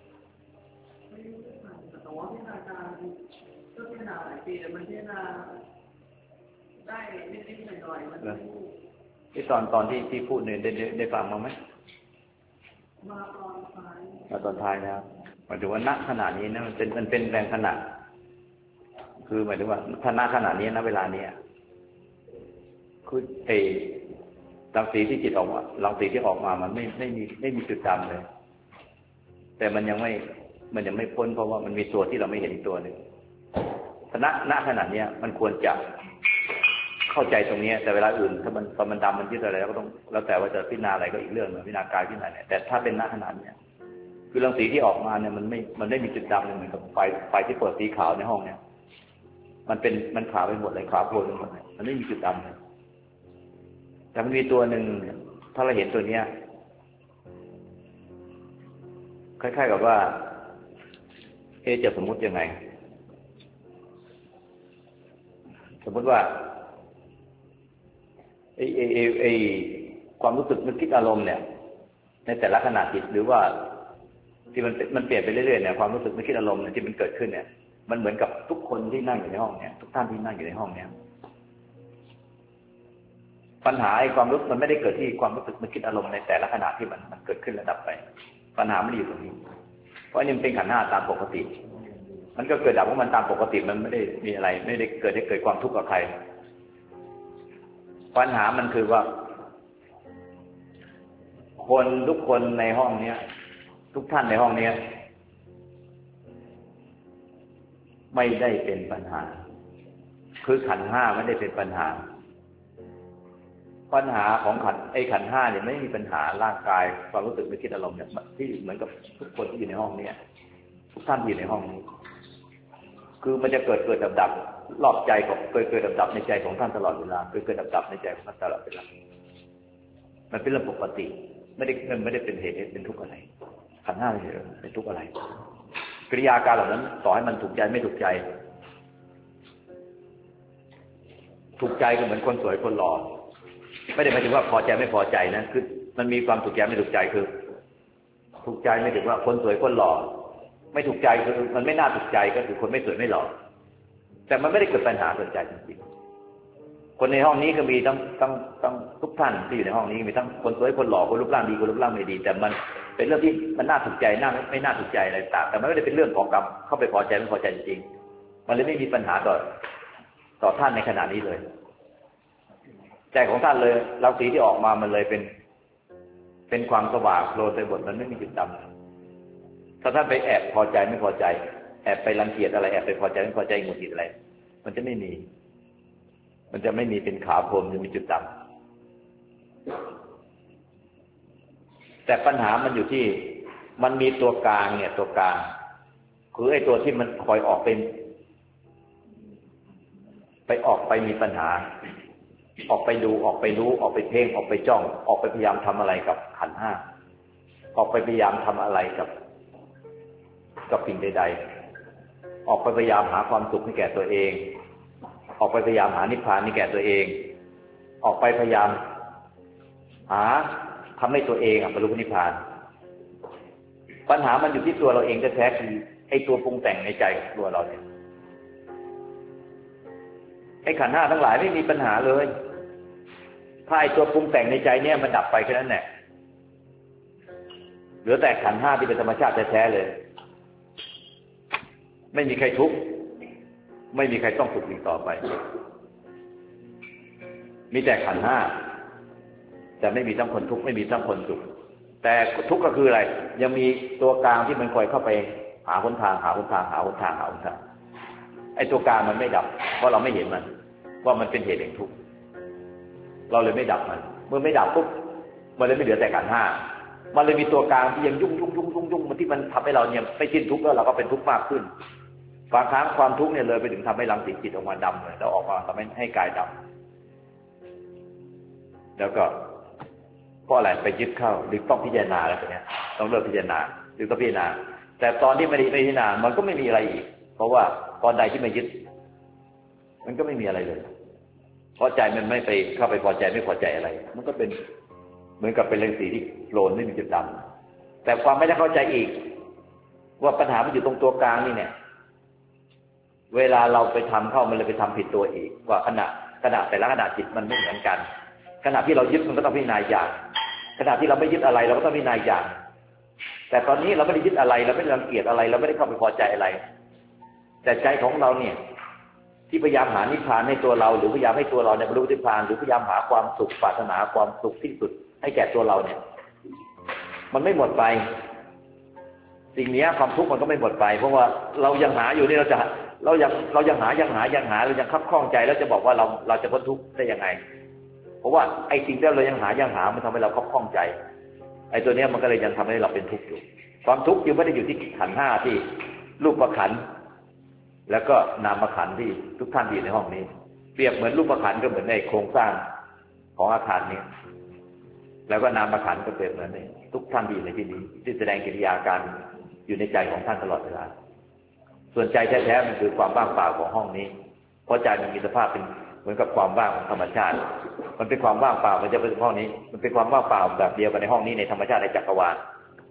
แต่ว่าพิจารณาการก็พิจารณาหลายปีแต่มันพิจารณาได้นิดๆหน่อยๆมันที่ตอนที่พูดเนี่ยได้ฟังมาไหมมาตอนท้ายนะครับหมายถึงว่าณขณะนี้นะมันเป็นแรงขณะคือหมายถึงว่าถ้าณขณะนี้ณเวลานี้คือรังสีที่จิตออกมารังสีที่ออกมามันไม่มีจุดดำเลยแต่มันยังไม่พ้นเพราะว่ามันมีตัวที่เราไม่เห็นอีกตัวหนึ่งณขณะนี้มันควรจะเข้าใจตรงนี้แต่เวลาอื่นถ้ามันดำมันยึดอะไรแล้วก็ต้องแล้วแต่ว่าจะพิจารณาอะไรก็อีกเรื่องนึงพิจารณากายพิจารณาเนี่ยแต่ถ้าเป็นณขณะนี้คือรังสีที่ออกมาเนี่ยมันไม่มีจุดดำเหมือนกับไฟที่เปิดสีขาวในห้องเนี่ยมันขาวไปหมดเลยขาวโพลนไปหมดเลยมันไม่มีจุดดำเลยแต่มันมีตัวหนึ่งถ้าเราเห็นตัวเนี้ยคล้ายๆกับว่าจะสมมุติยังไงสมมติว่าความรู้สึกนึกคิดอารมณ์เนี่ยในแต่ละขณะจิตหรือว่าที่มันเปลี่ยนไปเรื่อยๆเนี่ยความรู้สึกนึกคิดอารมณ์ที่มันเกิดขึ้นเนี่ยมันเหมือนกับทุกคนที่นั่งอยู่ในห้องเนี่ยทุกท่านที่นั่งอยู่ในห้องเนี่ยปัญหาความรู้มันไม่ได้เกิดที่ความรู้สึกนึกคิดอารมณ์ในแต่ละขณะที่มันเกิดขึ้นระดับไปปัญหาไม่ได้อยู่ตรงนี้เพราะนี่มันเป็นขันธ์ห้าตามปกติมันก็เกิดดับของมันตามปกติมันไม่ได้มีอะไรไม่ได้เกิดให้เกิดความทุกข์กับใครปัญหามันคือว่าคนทุกคนในห้องเนี้ยทุกท่านในห้องเนี้ยไม่ได้เป็นปัญหาคือขันธ์ห้าไม่ได้เป็นปัญหาของขันธ์ห้าเนี่ยไม่มีปัญหาร่างกายความรู้สึกนึกคิดอารมณ์เนี่ยที่เหมือนกับทุกคนที่อยู่ในห้องเนี้ยทุกท่านที่อยู่ในห้องนี้คือมันจะเกิดดับรอบใจของเกิดดับในใจของท่านตลอดเวลาเกิดดับในใจของท่านตลอดเวลามันเป็นเรื่องปกติไม่ได้เป็นเหตุเป็นทุกข์อะไรขันธ์ห้าเป็นทุกข์อะไรกิริยาการเหล่านั้นต่อให้มันถูกใจไม่ถูกใจก็เหมือนคนสวยคนหล่อไม่ได้หมายถึงว่าพอใจไม่พอใจนะคือมันมีความถูกใจไม่ถูกใจคือถูกใจไม่ถึงว่าคนสวยคนหล่อไม่ถูกใจคือมันไม่น่าถูกใจก็คือคนไม่สวยไม่หล่อแต่มันไม่ได้เกิดปัญหาสนใจจริงๆคนในห้องนี้ก็มีทั้งทุกท่านที่อยู่ในห้องนี้มีทั้งคนสวยคนหล่อคนรูปร่างดีคนรูปร่างไม่ดีแต่มันเป็นเรื่องที่มันน่าถูกใจไม่น่าถูกใจอะไรต่างแต่มันไม่ได้เป็นเรื่องของกรรมเข้าไปพอใจไม่พอใจจริงๆมันเลยไม่มีปัญหาต่อท่านในขณะนี้เลยใจของท่านเลยรังสีที่ออกมามันเลยเป็นความสว่างโปร่งไปหมดมันไม่มีจุดดำถ้าท่านไปแอบพอใจไม่พอใจแอบไปรังเกียจอะไรแอบไปพอใจไม่พอใจหงุดหงิดอะไรมันจะไม่มีเป็นขาวโพลนจะมีจุดดำแต่ปัญหามันอยู่ที่มันมีตัวกลางเนี่ยตัวกลางคือไอ้ตัวที่มันคอยออกไปมีปัญหาออกไปดูออกไปรู้ออกไปเพ่งออกไปจ้องออกไปพยายามทำอะไรกับขันธ์ห้าออกไปพยายามทำอะไรกับสิ่งใดๆออกไปพยายามหาความสุขให้แก่ตัวเองออกไปพยายามหานิพพานให้แก่ตัวเองออกไปพยายามหาทำให้ตัวเองบรรลุนิพพานปัญหามันอยู่ที่ตัวเราเองแท้ๆคือไอ้ตัวปรุงแต่งในใจของตัวเราเนี่ยไอ้ขันธ์ห้าทั้งหลายไม่มีปัญหาเลยถ้าไอ้ตัวปรุงแต่งในใจเนี่ยมันดับไปแค่นั้นแหละเหลือแต่ขันธ์ห้าที่เป็นธรรมชาติแท้ๆเลยไม่มีใครทุกข์ไม่มีใครต้องทุกข์อีกต่อไปมีแต่ขันธ์ห้าแต่ไม่มีทั้งคนทุกข์ไม่มีทั้งคนสุขแต่ทุกข์ก็คืออะไรยังมีตัวกลางที่มันคอยเข้าไปหาหนทางไอ้ตัวกลางมันไม่ดับเพราะเราไม่เห็นมันว่ามันเป็นเหตุแห่งทุกข์เราเลยไม่ดับมันเมื่อไม่ดับปุ๊บมันเลยไม่เหลือแต่ขันธ์ห้ามันเลยมีตัวกลางที่ยังยุ่งมันที่มันทำให้เราเนี่ยไม่สิ้นทุกข์แล้วเราก็เป็นทุกข์มากขึ้นบางครั้งความทุกข์เนี่ยเลยไปถึงทำให้รังสีจิตออกมาดำเลยแล้วออกมาทำให้กายดำแล้วก็เพราะอะไรไปยึดเข้าหรือต้องพิจารณาแล้วเนี่ยต้องเลิกพิจารณาหรือต้องพิจารณาแต่ตอนที่ไม่ได้พิจารณามันก็ไม่มีอะไรอีกเพราะว่าตอนใดที่ไม่ยึดมันก็ไม่มีอะไรเลยเพราะใจมันไม่ไปเข้าไปพอใจไม่พอใจอะไรมันก็เป็นเหมือนกับเป็นรังสีที่โลนไม่มีจุดดำแต่ความไม่ได้เข้าใจอีกว่าปัญหามันอยู่ตรงตัวกลางนี่เนี่ยเวลาเราไปทำเข้ามันเลยไปทำผิดตัวอีกว่าขณะแต่ละขณะจิตมันไม่เหมือนกันขณะที่เรายึดมันก็ต้องพิจารณาอย่างขณะที่เราไม่ยึดอะไรเราก็ต้องพิจารณาอย่างแต่ตอนนี้เราไม่ได้ยึดอะไรเราไม่ได้รังเกียจอะไรเราไม่ได้เข้าไปพอใจอะไรแต่ใจของเราเนี่ยที่พยายามหานิพพานให้ตัวเราหรือพยายามให้ตัวเราเนี่ยบรรลุนิพพานหรือพยายามหาความสุขปรารถนาความสุขที่สุดให้แก่ตัวเราเนี่ยมันไม่หมดไปสิ่งนี้ความทุกข์มันก็ไม่หมดไปเพราะว่าเรายังหาอยู่นี่เรายังหาเรายังคับข้องใจแล้วจะบอกว่าเราจะพ้นทุกข์ได้ยังไงเพราะว่าไอ้สิ่งที่เรายังหามันทำให้เราคับข้องใจไอ้ตัวนี้มันก็เลยยังทำให้เราเป็นทุกข์อยู่ความทุกข์ยังไม่ได้อยู่ที่ขันธ์ห้าที่รูปขันธ์แล้วก็นามขันธ์ที่ทุกท่านที่ในห้องนี้เปรียบเหมือนรูปขันธ์ก็เหมือนในโครงสร้างของอาคารนี้แล้วก็นามขันธ์ก็เปรียบเหมือนในทุกท่านที่ในที่นี้ที่แสดงกิริยาการอยู่ในใจของท่านตลอดเวลาส่วนใจแท้ๆมันคือความว่างเปล่าของห้องนี้เพราะใจมันมีสภาพเป็นเหมือนกับความว่างของธรรมชาติมันเป็นความว่างเปล่ามันจะเป็นห้องนี้มันเป็นความว่างเปล่าแบบเดียวกันในห้องนี้ในธรรมชาติในจักรวาล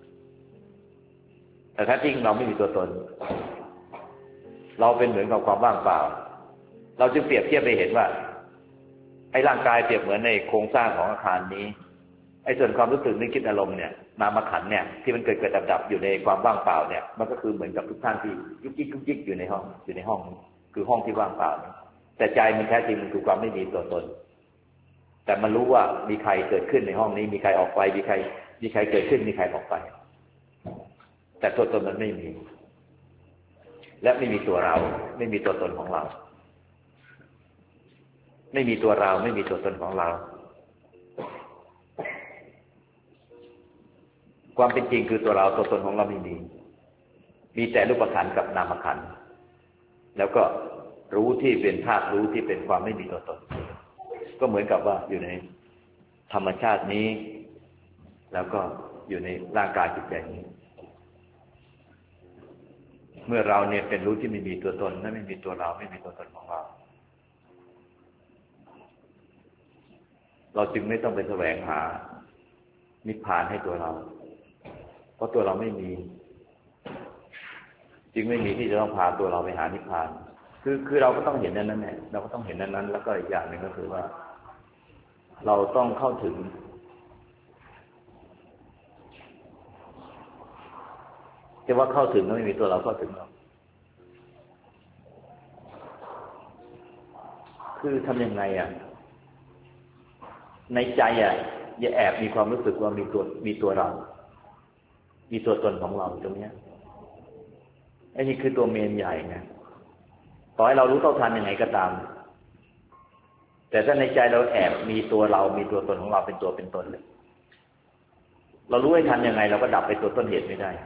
แต่ถ้าจริงเราไม่มีตัวตนเราเป็นเหมือนกับความว่างเปล่าเราจึงเปรียบเทียบไปเห็นว่าไอ้ร่างกายเปรียบเหมือนในโครงสร้างของอาคารนี้ไอ้ส่วนความรู้สึกนึกคิดอารมณ์เนี่ยนามขันธ์เนี่ยที่มันเกิดดับอยู่ในความว่างเปล่าเนี่ยมันก็คือเหมือนกับทุกท่านที่ยุกยิกอยู่ในห้องคือห้องที่ว่างเปล่าแต่ใจมันแท้จริงมันคือความไม่มีตัวตนแต่มันรู้ว่ามีใครเกิดขึ้นในห้องนี้มีใครออกไปมีใครเกิดขึ้นมีใครออกไปแต่ตัวตนมันไม่มีและไม่มีตัวเราไม่มีตัวตนของเราไม่มีตัวเราไม่มีตัวตนของเราความเป็นจริงคือตัวเราตัวตนของเราไม่มีแต่รูปขันธ์กับนามขันธ์แล้วก็รู้ที่เป็นธาตุรู้ที่เป็นความไม่มีตัวตนก็เหมือนกับว่าอยู่ในธรรมชาตินี้แล้วก็อยู่ในร่างกายจิตใจนี้เมื่อเราเนี่ยเป็นรู้ที่ไม่มีตัวตนและไม่มีตัวเราไม่มีตัวตนของเราเราจึงไม่ต้องไปแสวงหานิพพานให้ตัวเราเพราะตัวเราไม่มีจึงไม่มีที่จะต้องพาตัวเราไปหานิพพานคือเราก็ต้องเห็นนั้นแหละเราก็ต้องเห็นนั้นแล้วก็อีกอย่างหนึ่งก็คือว่าเราต้องเข้าถึงจะว่าเข้าถึงก็ไม่มีตัวเราเข้าถึงหรอกคือทำยังไงในใจอย่าแอบมีความรู้สึกว่ามีตัวเรามีตัวตนของเราตรงนี้ไอ้นี่คือตัวเมนใหญ่ไงต่อให้เรารู้เท่าทันยังไงก็ตามแต่ถ้าในใจเราแอบมีตัวเรามีตัวตนของเราเป็นตัวเป็นตนเลยเรารู้ให้ทันยังไงเราก็ดับไปตัวต้นเหตุไม่ได้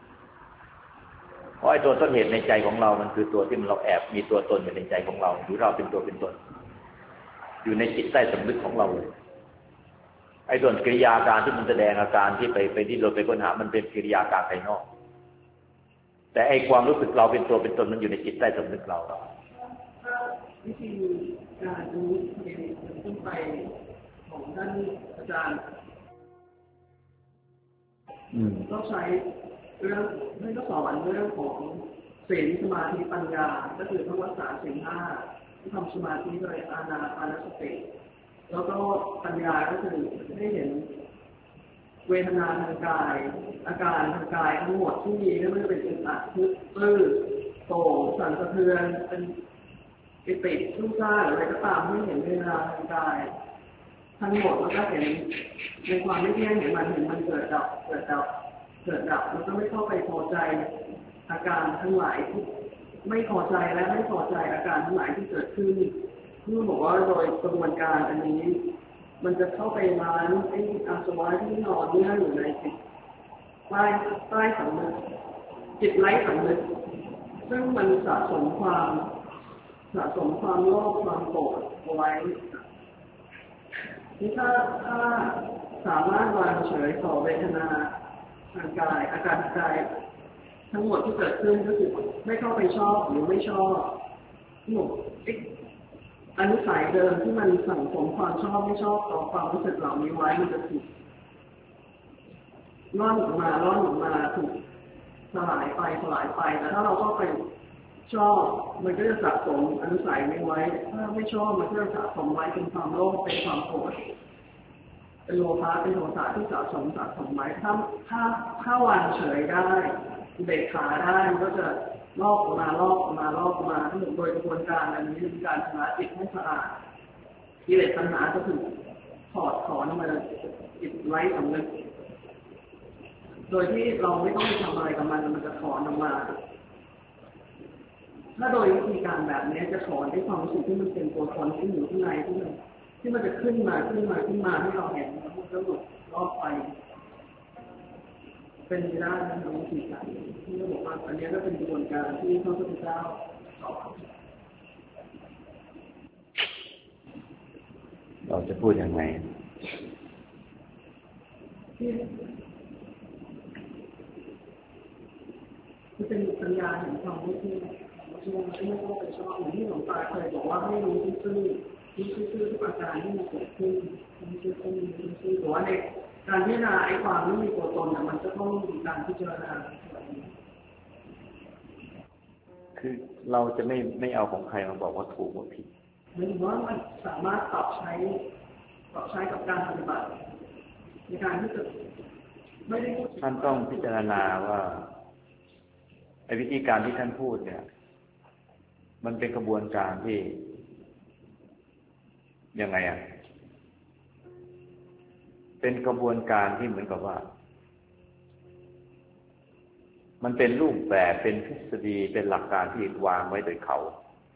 เพราะไอ้ตัวต้นเหตุในใจของเรามันคือตัวที่เราแอบมีตัวตนอยู่ในใจของเราหรือเราเป็นตัวเป็นตนอยู่ในจิตใต้สำนึกของเราเลยไอ้ส่วนกิริยาการที่มันแสดงอาการที่ไปที่เราไปค้นหามันเป็นกิริยาการภายนอกแต่ไอ้ความรู้สึกเราเป็นตัวเป็นตนมันอยู่ในจิตใต้สำนึกเราวิธีการรู้เองขึ้นไปของท่านอาจารย์ก็ใช้เรื่องท่านก็สอนเรื่องของศีลสมาธิปัญญาก็คือทั้งรักษาศีลห้าที่ทำสมาธิโดยอานาปานสติแล้วก็ปัญญาก็คือให้เห็นเวทนาทางกายอาการทางกายทั้งหมดที่มีไม่ว่าจะเป็นอึดอัดทึบตื้อโต่งสั่นสะเทือนเป็นปิติรุ่งซ่าหรืออะไรก็ตามที่เห็นเวทนาทางกายทั้งหมดแล้วก็เห็นในความไม่เที่ยงเห็นมันเกิดดับแล้วก็ไม่เข้าไปพอใจอาการทั้งหลายที่ไม่พอใจและไม่พอใจอาการทั้งหลายที่เกิดขึ้นที่บอกว่าโดยกระบวนการอันนี้มันจะเข้าไปล้างไอ้อาสวะที่นอนเนี่ยอยู่ในจิตใต้สำนึกจิตไร้สำนึกซึ่งมันสะสมความโลภความโกรธเอาไว้นี่ถ้าสามารถวางเฉยต่อเวทนาทางกายอาการกายทั้งหมดที่เกิดขึ้นก็คือไม่เข้าไปชอบหรือไม่ชอบหมดอนุสัยเดิมที่มันสั่งสมความชอบไม่ชอบต่อความรู้สึกเหล่านี้ไว้มันจะถูกร่อนออกมาถูกสลายไปแต่ถ้าเราก็ไปชอบมันก็จะสะสมอนุสัยนี้ไว้ถ้าไม่ชอบมันก็จะสะสมไว้เป็นความโลภเป็นความโกรธเป็นโลภะเป็นโทสะที่สะสมไว้ถ้าวางเฉยได้เบรกขาได้มันก็จะลอกออกมาทั้งหมดโดยกระบวนการอันนี้เป็นการชำระจิตให้สะอาดกิเลสตัณหาก็ถูกถอดถอนมาจิตไร้สำนึกโดยที่เราไม่ต้องไปทำอะไรกับมันจะถอนออกมาถ้าโดยวิธีการแบบนี้จะถอนด้วยความรู้สึกที่มันเป็นตัวตนที่อยู่ข้างในที่มันจะขึ้นมาให้เราเห็นแล้วมันก็หลุดรอดไปเป็นไปได้ในวิธีการที่เราบอกว่าอันนี้ก็เป็นกระบวนการที่พระพุทธเจ้าสอนเราจะพูดยังไงที่เป็นปัญญาเห็นความไม่เที่ยงไม่ต้องไปชอบอย่างที่หลวงตาเคยบอกว่าให้รู้ซื่อทุกอาการที่มันเกิดขึ้นซื่อแต่ว่าในการพิจารณาไอ้ความไม่มีตัวตนมันจะต้องมีการพิจารณาคือเราจะไม่เอาของใครมาบอกว่าถูกว่าผิดหมายถึงว่ามันสามารถปรับใช้กับการปฏิบัติในการที่จะไม่ได้ท่านต้องพิจารณาว่าไอ้วิธีการที่ท่านพูดเนี่ยมันเป็นกระบวนการที่ยังไงเป็นกระบวนการที่เหมือนกับว่ามันเป็นรูปแบบเป็นทฤษฎีเป็นหลักการที่วางไว้โดยเขา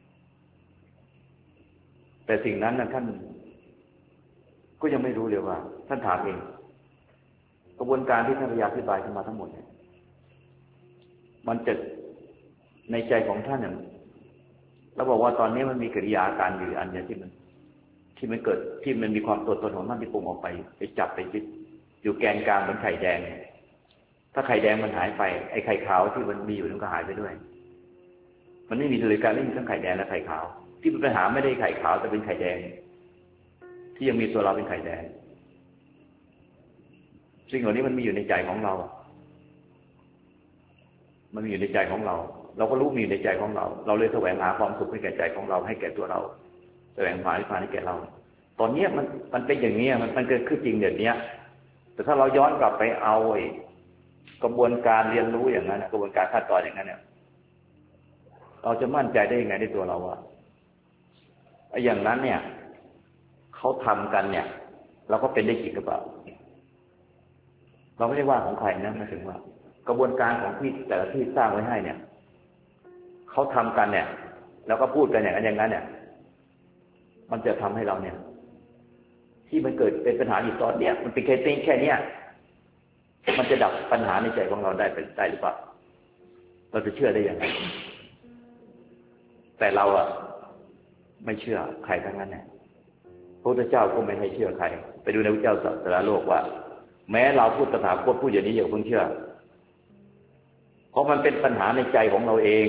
แต่สิ่งนั้นท่านก็ยังไม่รู้เลยว่าท่านถามเองกระบวนการที่ท่านพยายามอธิบายขึ้นมาทั้งหมดเนี่ยมันจะในใจของท่านเนี่ยเราบอกว่าตอนนี้มันมีกิริยาการอยู่อันเดียวที่มันเกิดที่มันมีความตัวตนของมันที่ปรุงออกไปจับไปยึดอยู่แกนกลางเหมือนไข่แดงถ้าไข่แดงมันหายไปไอ้ไข่ขาวที่มันมีอยู่มันก็หายไปด้วยมันไม่มีเลยการไม่มีทั้งไข่แดงและไข่ขาวที่มันปัญหาไม่ได้ไข่ขาวแต่เป็นไข่แดงที่ยังมีตัวเราเป็นไข่แดงสิ่งเหล่านี้มันมีอยู่ในใจของเรามันมีอยู่ในใจของเราเราก็รู้มีอยู่ในใจของเราเราเลยแสวงหาความสุขให้แก่ใจของเราให้แก่ตัวเราแสวงหานิพพานให้แก่เราตอนนี้มันเป็นอย่างนี้มันเกิดขึ้นจริงเดี๋ยวนี้แต่ถ้าเราย้อนกลับไปเอากระบวนการเรียนรู้อย่างนั้นกระบวนการขั้นตอนอย่างนั้นเนี่ยเราจะมั่นใจได้ยังไงในตัวเราว่าไอ้อย่างนั้นเนี่ยเขาทำกันเนี่ยเราก็เป็นได้จริงหรือเปล่าเราไม่ได้ว่าของใครนะหมายถึงว่ากระบวนการของที่แต่ละที่สร้างไว้ให้เนี่ยเขาทำกันเนี่ยแล้วก็พูดกันอย่างนั้นเนี่ยมันจะทำให้เราเนี่ยที่มันเกิดเป็นปัญหาอยู่ตอนเนี้ยมันเป็นแค่เนี้ยมันจะดับปัญหาในใจของเราได้หรือเปล่าเราจะเชื่อได้ยังไงแต่เราไม่เชื่อใครทั้งนั้นเนี่ยพระพุทธเจ้าก็ไม่ให้เชื่อใครไปดูในพระเจ้าสัตตโลกว่าแม้เราพูดตถาคตพูดอย่างนี้อย่าเพิ่งเชื่อเพราะมันเป็นปัญหาในใจของเราเอง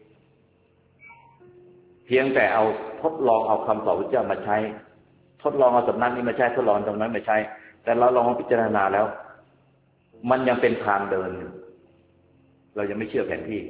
เพียงแต่เอาทดลองเอาคำสอนพระเจ้ามาใช้ทดลองเอาสำนักนี้มาใช้ทดลองตรงนั้นมาใช้แต่เราลองพิจารณาแล้วมันยังเป็นทางเดินเรายังไม่เชื่อแผนที่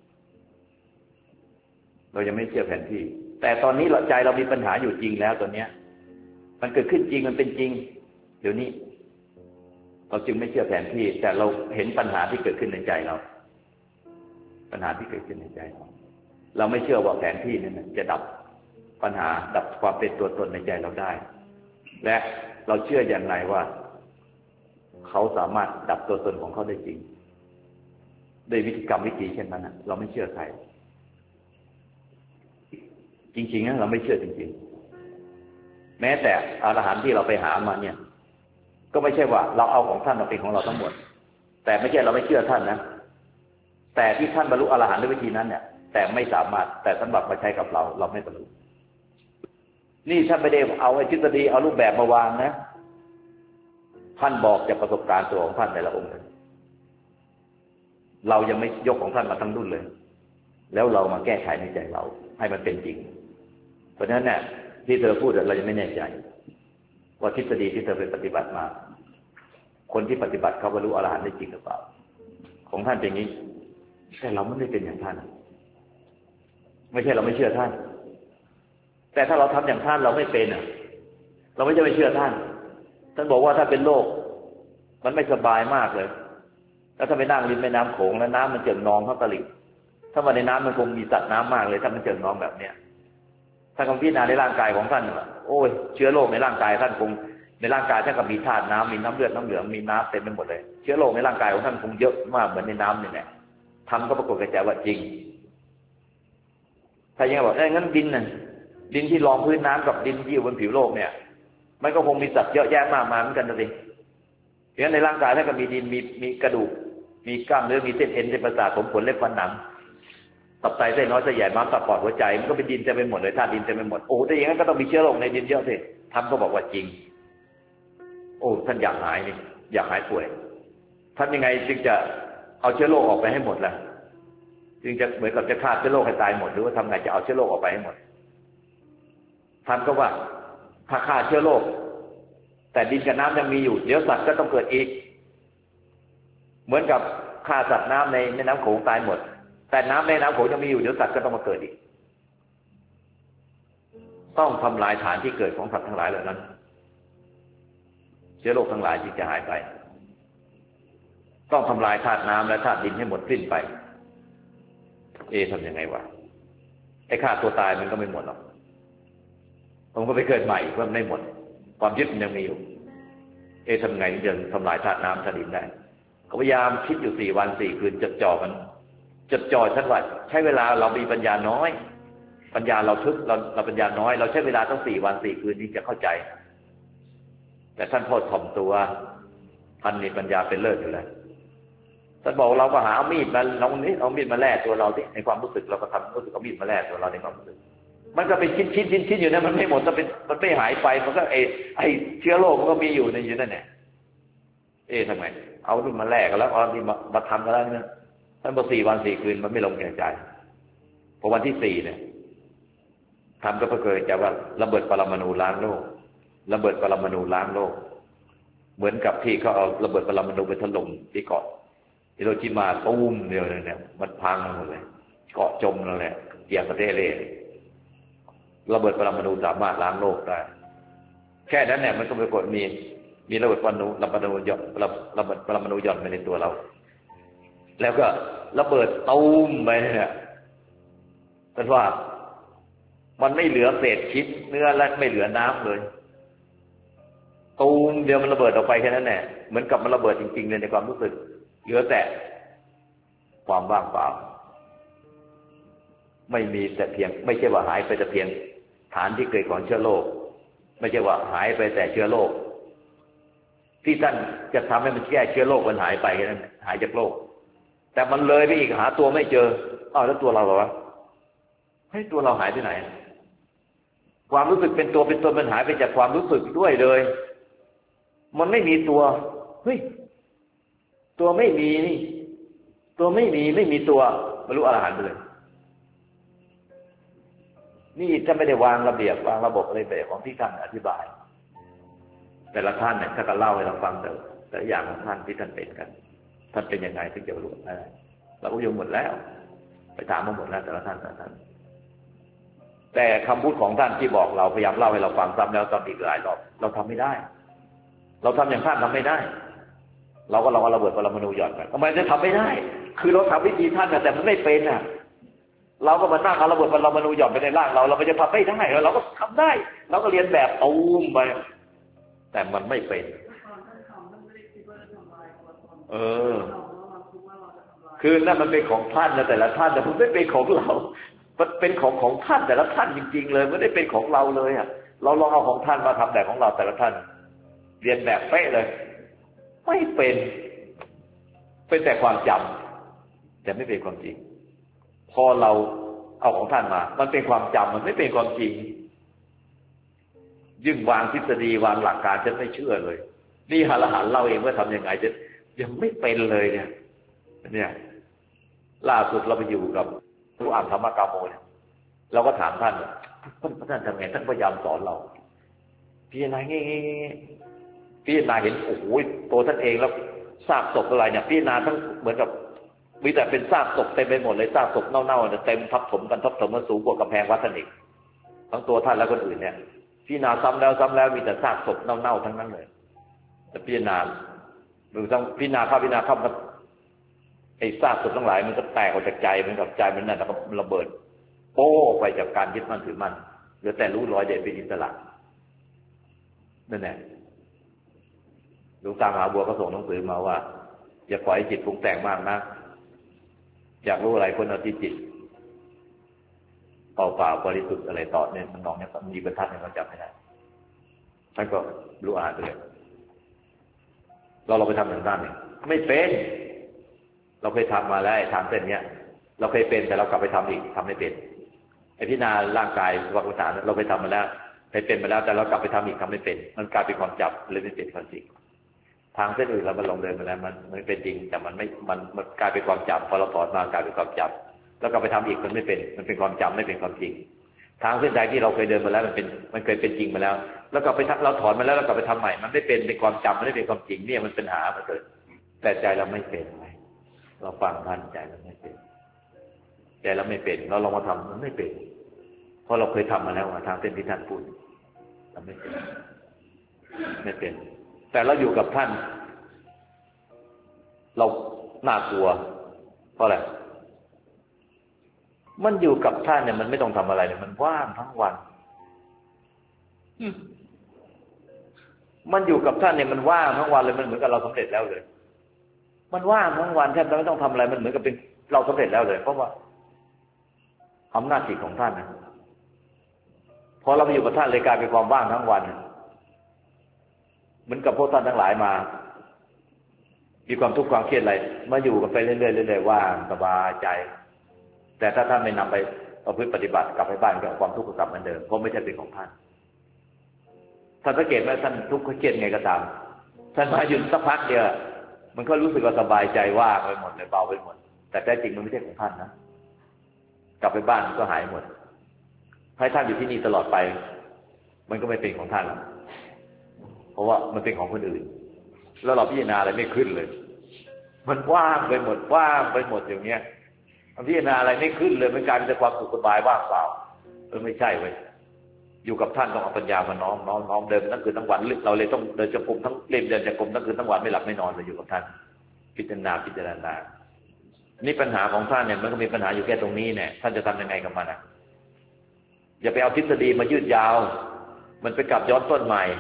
เรายังไม่เชื่อแผนที่แต่ตอนนี้ใจเรามีปัญหาอยู่จริงแล้วตอนนี้มันเกิดขึ้นจริงมันเป็นจริงเดี๋ยวนี้เราจึงไม่เชื่อแผนที่แต่เราเห็นปัญหาที่เกิดขึ้นในใจเราปัญหาที่เกิดขึ้นในใจเราไม่เชื่อว่าแผนที่นั้นจะดับปัญหาดับความเป็นตัวตนในใจเราได้และเราเชื่ออย่างไรว่าเขาสามารถดับตัวตนของเขาได้จริงด้วยวิธีกรรมวิธีเช่นนั้นเราไม่เชื่อใครจริงๆนะเราไม่เชื่อจริงๆแม้แต่อรหันต์ที่เราไปหามาเนี่ยก็ไม่ใช่ว่าเราเอาของท่านมาเป็นของเราทั้งหมดแต่ไม่ใช่เราไม่เชื่อท่านนะแต่ที่ท่านบรรลุอรหันต์ด้วยวิธีนั้นเนี่ยแต่ไม่สามารถแต่สำหรับมาใช้กับเราไม่บรรลุนี่ท่านไม่ได้เอาทฤษฎีเอารูปแบบมาวางนะท่านบอกจากประสบการณ์ตัวของท่านแต่ละองค์เรายังไม่ยกของท่านมาทั้งรุ่นเลยแล้วเรามาแก้ไขในใจเราให้มันเป็นจริงเพราะฉะนั้นเนี่ยที่เธอพูดเรายังไม่แน่ใจว่าทฤษฎีที่เธอไปปฏิบัติมาคนที่ปฏิบัติเขาบรรลุอรหันต์ได้จริงหรือเปล่าของท่านเป็นอย่างนี้แต่เราไม่ได้เป็นอย่างท่านไม่ใช่เราไม่เชื่อท่านแต่ถ้าเราทำอย่างท่านเราไม่เป็นเราไม่ใช่ไม่เชื่อท่านท่านบอกว่าถ้าเป็นโรคมันไม่สบายมากเลยแล้วถ้าไปนั่งริมแม่น้ำโขงแล้วน้ำมันเจิ่งนองเข้าตลิ่งถ้ามาในน้ำมันคงมีสัตว์น้ำมากเลยถ้ามันเจิ่งนองแบบเนี้ยถ้าคำพิจารณาในร่างกายของท่านโอ้ยเชื้อโรคในร่างกายท่านคงในร่างกายท่านก็มีธาตุน้ำมีน้ำเลือดน้ำเหลืองมีน้ำเต็มไปหมดเลยเชื้อโรคในร่างกายของท่านคงเยอะมากเหมือนในน้ำนี่แหละทำก็ปรากฏกระจายว่าจริงถ้ายังบอกงั้นดินที่รองพื้นน้ำกับดินที่อยู่บนผิวโลกเนี่ยมันก็คงมีสัตว์เยอะแยะมากมายเหมือนกันสิเพราะฉะนั้นในร่างกายท่านก็มีดินมีกระดูกมีกล้ามเนื้อมีเส้นเอ็นเส้นประสาทผมขนเล็บฟันหนังตับไตเส้นน้อยเส้นใหญ่ม้ามตับปอดหัวใจมันก็เป็นดินเต็มไปหมดเลยธาตุดินเต็มไปหมดโอ้แต่อย่างนั้นก็ต้องมีเชื้อโรคในดินเยอะสิทำก็บอกว่าจริงโอ้ท่านอยากหายนี่อยากหายป่วยท่านยังไงจึงจะเอาเชื้อโรคออกไปให้หมดล่ะจึงจะเหมือนกับจะฆ่าเชื้อโรคให้ตายหมดหรือว่าทำไงจะเอาเชื้อโรคออกไปให้หมดท่านก็ว่าถ้าฆ่าเชื้อโรคแต่ดินกับน้ำยังมีอยู่เดี๋ยวสัตว์ก็ต้องเกิดอีกเหมือนกับฆ่าสัตว์น้ำในแม่น้ำโขงตายหมดแต่น้ำในน้ำโขงยังมีอยู่เดี๋ยวสัตว์ก็ต้องมาเกิดอีกต้องทำลายฐานที่เกิดของสัตว์ทั้งหลายเหล่านั้นเชื้อโรคทั้งหลายจึงจะหายไปต้องทำลายธาตุน้ำและธาตุดินให้หมดสิ้นไปทำยังไงวะไอ้ฆ่าตัวตายมันก็ไม่หมดหรอกผมก็ไปเกิดใหม่ก็ไม่หมดความยึดมันยังมีอยู่ทำไงถึงจะทำลายธาตุน้ำธาตุดินได้ก็พยายามคิดอยู่4 วัน 4 คืนจดจ่อมันจดจ่อชัดว่าใช้เวลาเรามีปัญญาน้อยปัญญาเราทึบเราปัญญาน้อยเราใช้เวลาต้อง4 วัน 4 คืนนี้จะเข้าใจแต่ท่านพ่อถ่อมตัวท่านมีปัญญาเป็นเลิศอยู่แล้วท่านบอกเราก็หาเอามีดมาลองนี้เอามีดมาแล่ตัวเราที่ในความรู้สึกเราก็ทำรู้สึกเอามีดมาแล่ตัวเราในความรู้สึกมันก็เป็นชิ้นอยู่นะมันไม่หมดมันไม่หายไปมันก็ไอเชื้อโรคมันก็มีอยู่ในอยู่นั่นแหละทำไมเอาที่มาแลกกันแล้วเอาที่มาทำกันแล้วเนี่ยท่านบอก4 วัน 4 คืนมันไม่ลงแก่ใจพอวันที่4เนี่ยทำก็เกิดจากว่าระเบิดปรมาณูล้างโลกระเบิดปรมาณูล้างโลกเหมือนกับที่เขาเอาระเบิดปรมาณูไปถล่มที่เกาะฮิโรชิมาตุ้มเดียวเลยเนี่ยมันพังหมดเลยเกาะจมแล้วแหละเกี่ยวกับเทเลระเบิดปรมาณูสามารถล้างโลกได้แค่นั้นเนี่ยมันก็ปรากฏมีระเบิดปรมาณูหย่อนระเบิดปรมาณูหย่อนไปในตัวเราแล้วก็ระเบิดตูมไปเนี่ยเป็นว่ามันไม่เหลือเศษชิ้นเนื้อและไม่เหลือน้ำเลยตูมเดียวมันระเบิดออกไปแค่นั้นแหละเหมือนกับมันระเบิดจริงๆเลยในความรู้สึกเหลือแต่ความว่างเปล่าไม่มีแต่เพียงไม่ใช่ว่าหายไปแต่เพียงฐานที่เกิดของเชื้อโรคไม่ใช่ว่าหายไปแต่เชื้อโรคที่ท่านจะทำให้มันแก้เชื้อโรคมันหายไปแค่นั้นหายจากโรคแต่มันเลยไปอีกหาตัวไม่เจออ้าวแล้วตัวเราเหรอวะให้ตัวเราหายไปไหนความรู้สึกเป็นตัวเป็นตนมันหายไปจากความรู้สึกด้วยเลยมันไม่มีตัวเฮ้ยตัวไม่มีนี่ตัวไม่มีตัวบรรลุอรหันต์ไปเลยนี่จะไม่ได้วางระเบียบวางระบบอะไรแบบของที่ท่านอธิบายแต่ละท่านเนี่ยถ้าก็เล่าให้เราฟังแต่อย่างของท่านที่ท่านเป็นกันท่านเป็นยังไงถึงจะรู้ได้เราก็ยงหมดแล้วไปถามมาหมดแล้วแต่ละท่านแต่คำพูดของท่านที่บอกเราพยายามเล่าให้เราฟังซ้ำแล้วซ้ำอีกหลายรอบเราทำไม่ได้เราทำอย่างท่านทำไม่ได้เราก็ลองเอาระเบิดปรมาณูหย่อนกันทำไมจะทำไม่ได้คือเราทำวิธีท่านแต่มันไม่เป็นน่ะเราก็มานั่งเอาระเบิดปรมาณูหย่อนไปในร่างเราไม่จะทำไม่ได้เราก็ทำได้เราก็เรียนแบบตูมไปแต่มันไม่เป็นคือนั่นมันเป็นของท่านนะแต่ละท่านแต่มันไม่เป็นของเรามันเป็นของท่านแต่ละท่านจริงๆเลยไม่ได้เป็นของเราเลยอ่ะเราลองเอาของท่านมาทำแบบของเราแต่ละท่านเรียนแบบเป๊ะเลยไม่เป็นแต่ความจำแต่ไม่เป็นความจริงพอเราเอาของท่านมามันเป็นความจำมันไม่เป็นความจริงยิ่งวางทฤษฎีวางหลักการฉันไม่เชื่อเลยนี่อรหันต์เราเองว่าทำยังไงจะยังไม่เป็นเลยเนี่ยล่าสุดเราไปอยู่กับผู้อ่านธรรมกามโมเนี่ยเราก็ถามท่านท่านทำไงท่านพยายามสอนเราพี่นายงี้พี่นายเห็นโอ้โหตัวท่านเองแล้วซากศพอะไรเนี่ยพี่นาทั้งเหมือนกับมีแต่เป็นซากศพเต็มไปหมดเลยซากศพเน่าๆเต็มทับถมกันสูงกว่ากำแพงวัดท่านอีกทั้งตัวท่านและคนอื่นเนี่ยพี่นาซ้ำแล้วมีแต่ซากศพเน่าๆทั้งนั้นเลยแต่พี่นาหรือต้องพี่นาเข้ามันไอ้ซากศพทั้งหลายมันก็แตกออกจากใจมันกับใจมันนั่นแล้วก็ระเบิดโป้ไปจากการยึดมั่นถือมั่นเหลือแต่รู้รอยเด็ดเป็นอิสระนั่นแหละหลวงตามหาบัวก็ส่งหนังสือมาว่าอย่าปล่อยให้จิตปรุงแต่งมากนะอยากรู้อะไรคนเอาที่จิตเปล่าบริสุทธิ์อะไรต่อเนี่ยน้องเนี่ยมีบรรทัดเนี่ยมันจำไม่ได้ท่านก็รู้อ่านไปเลยเราไปทำอย่างนั้นเนี่ยไม่เป็นเราเคยทำมาแล้วทำเส้นเนี้ยเราเคยเป็นแต่เรากลับไปทำอีกทำไม่เป็นไอ้พิจารณาร่างกายวัฏฏะเราเคยทำมาแล้วเคยเป็นมาแล้วแต่เรากลับไปทำอีกทำไม่เป็นมันกลายเป็นความจับเลยไม่เป็นความจริงทางเส้นอื่นเราลองเดินมาแล้วมันเป็นจริงแต่มันกลายเป็นความจำพอเราถอนมากลายเป็นความจำแล้วกลับไปทำอีกมันไม่เป็นมันเป็นความจำไม่เป็นความจริงทางเส้นใดที่เราเคยเดินมาแล้วมันเคยเป็นจริงมาแล้วแล้วกลับไปเราถอนมาแล้วเรากลับไปทำใหม่มันไม่เป็นความจำมันไม่เป็นความจริงเนี่ยมันเป็นปัญหามาเกิดแต่ใจเราไม่เป็นเราฟังท่านใจเราไม่เป็นใจเราไม่เป็นเราลองมาทำมันไม่เป็นเพราะเราเคยทำมาแล้วทางเส้นที่ท่านพูดเราไม่เป็นแต่เราอยู่กับท่านเราน่ากลัวเพราะอะไรมันอยู่กับท่านเนี่ยมันไม่ต้องทำอะไรเลยมันว่างทั้งวันมันอยู่กับท่านเนี่ยมันว่างทั้งวันเลยมันเหมือนกับเราสำเร็จแล้วเลยมันว่างทั้งวันแทบจะไม่ต้องทำอะไรมันเหมือนกับเป็นเราสำเร็จแล้วเลยเพราะว่าอำนาจจิตของท่านนะพอเราไปอยู่กับท่านเลยกลายเป็นความว่างทั้งวันเหมือนกับพวกท่านทั้งหลายมามีความทุกข์ความเครียดอะไรมาอยู่กันไปเรื่อยๆว่างสบายใจแต่ถ้าท่านไม่นำไปเอาพฤติปฏิบัติกลับไปบ้านกับความทุกข์ก็กลับเหมือนเดิมเพราะไม่ใช่เป็นของท่านท่านสังเกตไหมท่านทุกข์เครียดไงก็ตามท่านมาหยุดสักพักเดียวมันก็รู้สึกว่าสบายใจว่างไปหมดเลยเบาไปหมดแต่แท้จริงมันไม่ใช่ของท่านนะกลับไปบ้านก็หายหมดให้ท่านอยู่ที่นี่ตลอดไปมันก็ไม่เป็นของท่านแล้วเพราะว่ามันเป็นของคนอื่นแล้วเราพิจารณาอะไรไม่ขึ้นเลยมันว่างไปหมดอย่างเงี้ยพิจารณาอะไรไม่ขึ้นเลยมันกลายเป็นความสุขสบายว่างเปล่าไม่ใช่เว้ยอยู่กับท่านต้องเอาปัญญามาน้อมเดินทั้งคืนทั้งวันเราเลยต้องเดินจงกรมทั้งเล่มเดินจงกรมทั้งคืนทั้งวันไม่หลับไม่นอนเลยอยู่กับท่านพิจารณานี่ปัญหาของท่านเนี่ยมันก็มีปัญหาอยู่แค่ตรงนี้เนี่ยท่านจะทำยังไงกับมันอย่าไปเอาทฤษฎีมายืดยาวมันไปกลับย้อนต้นใหม่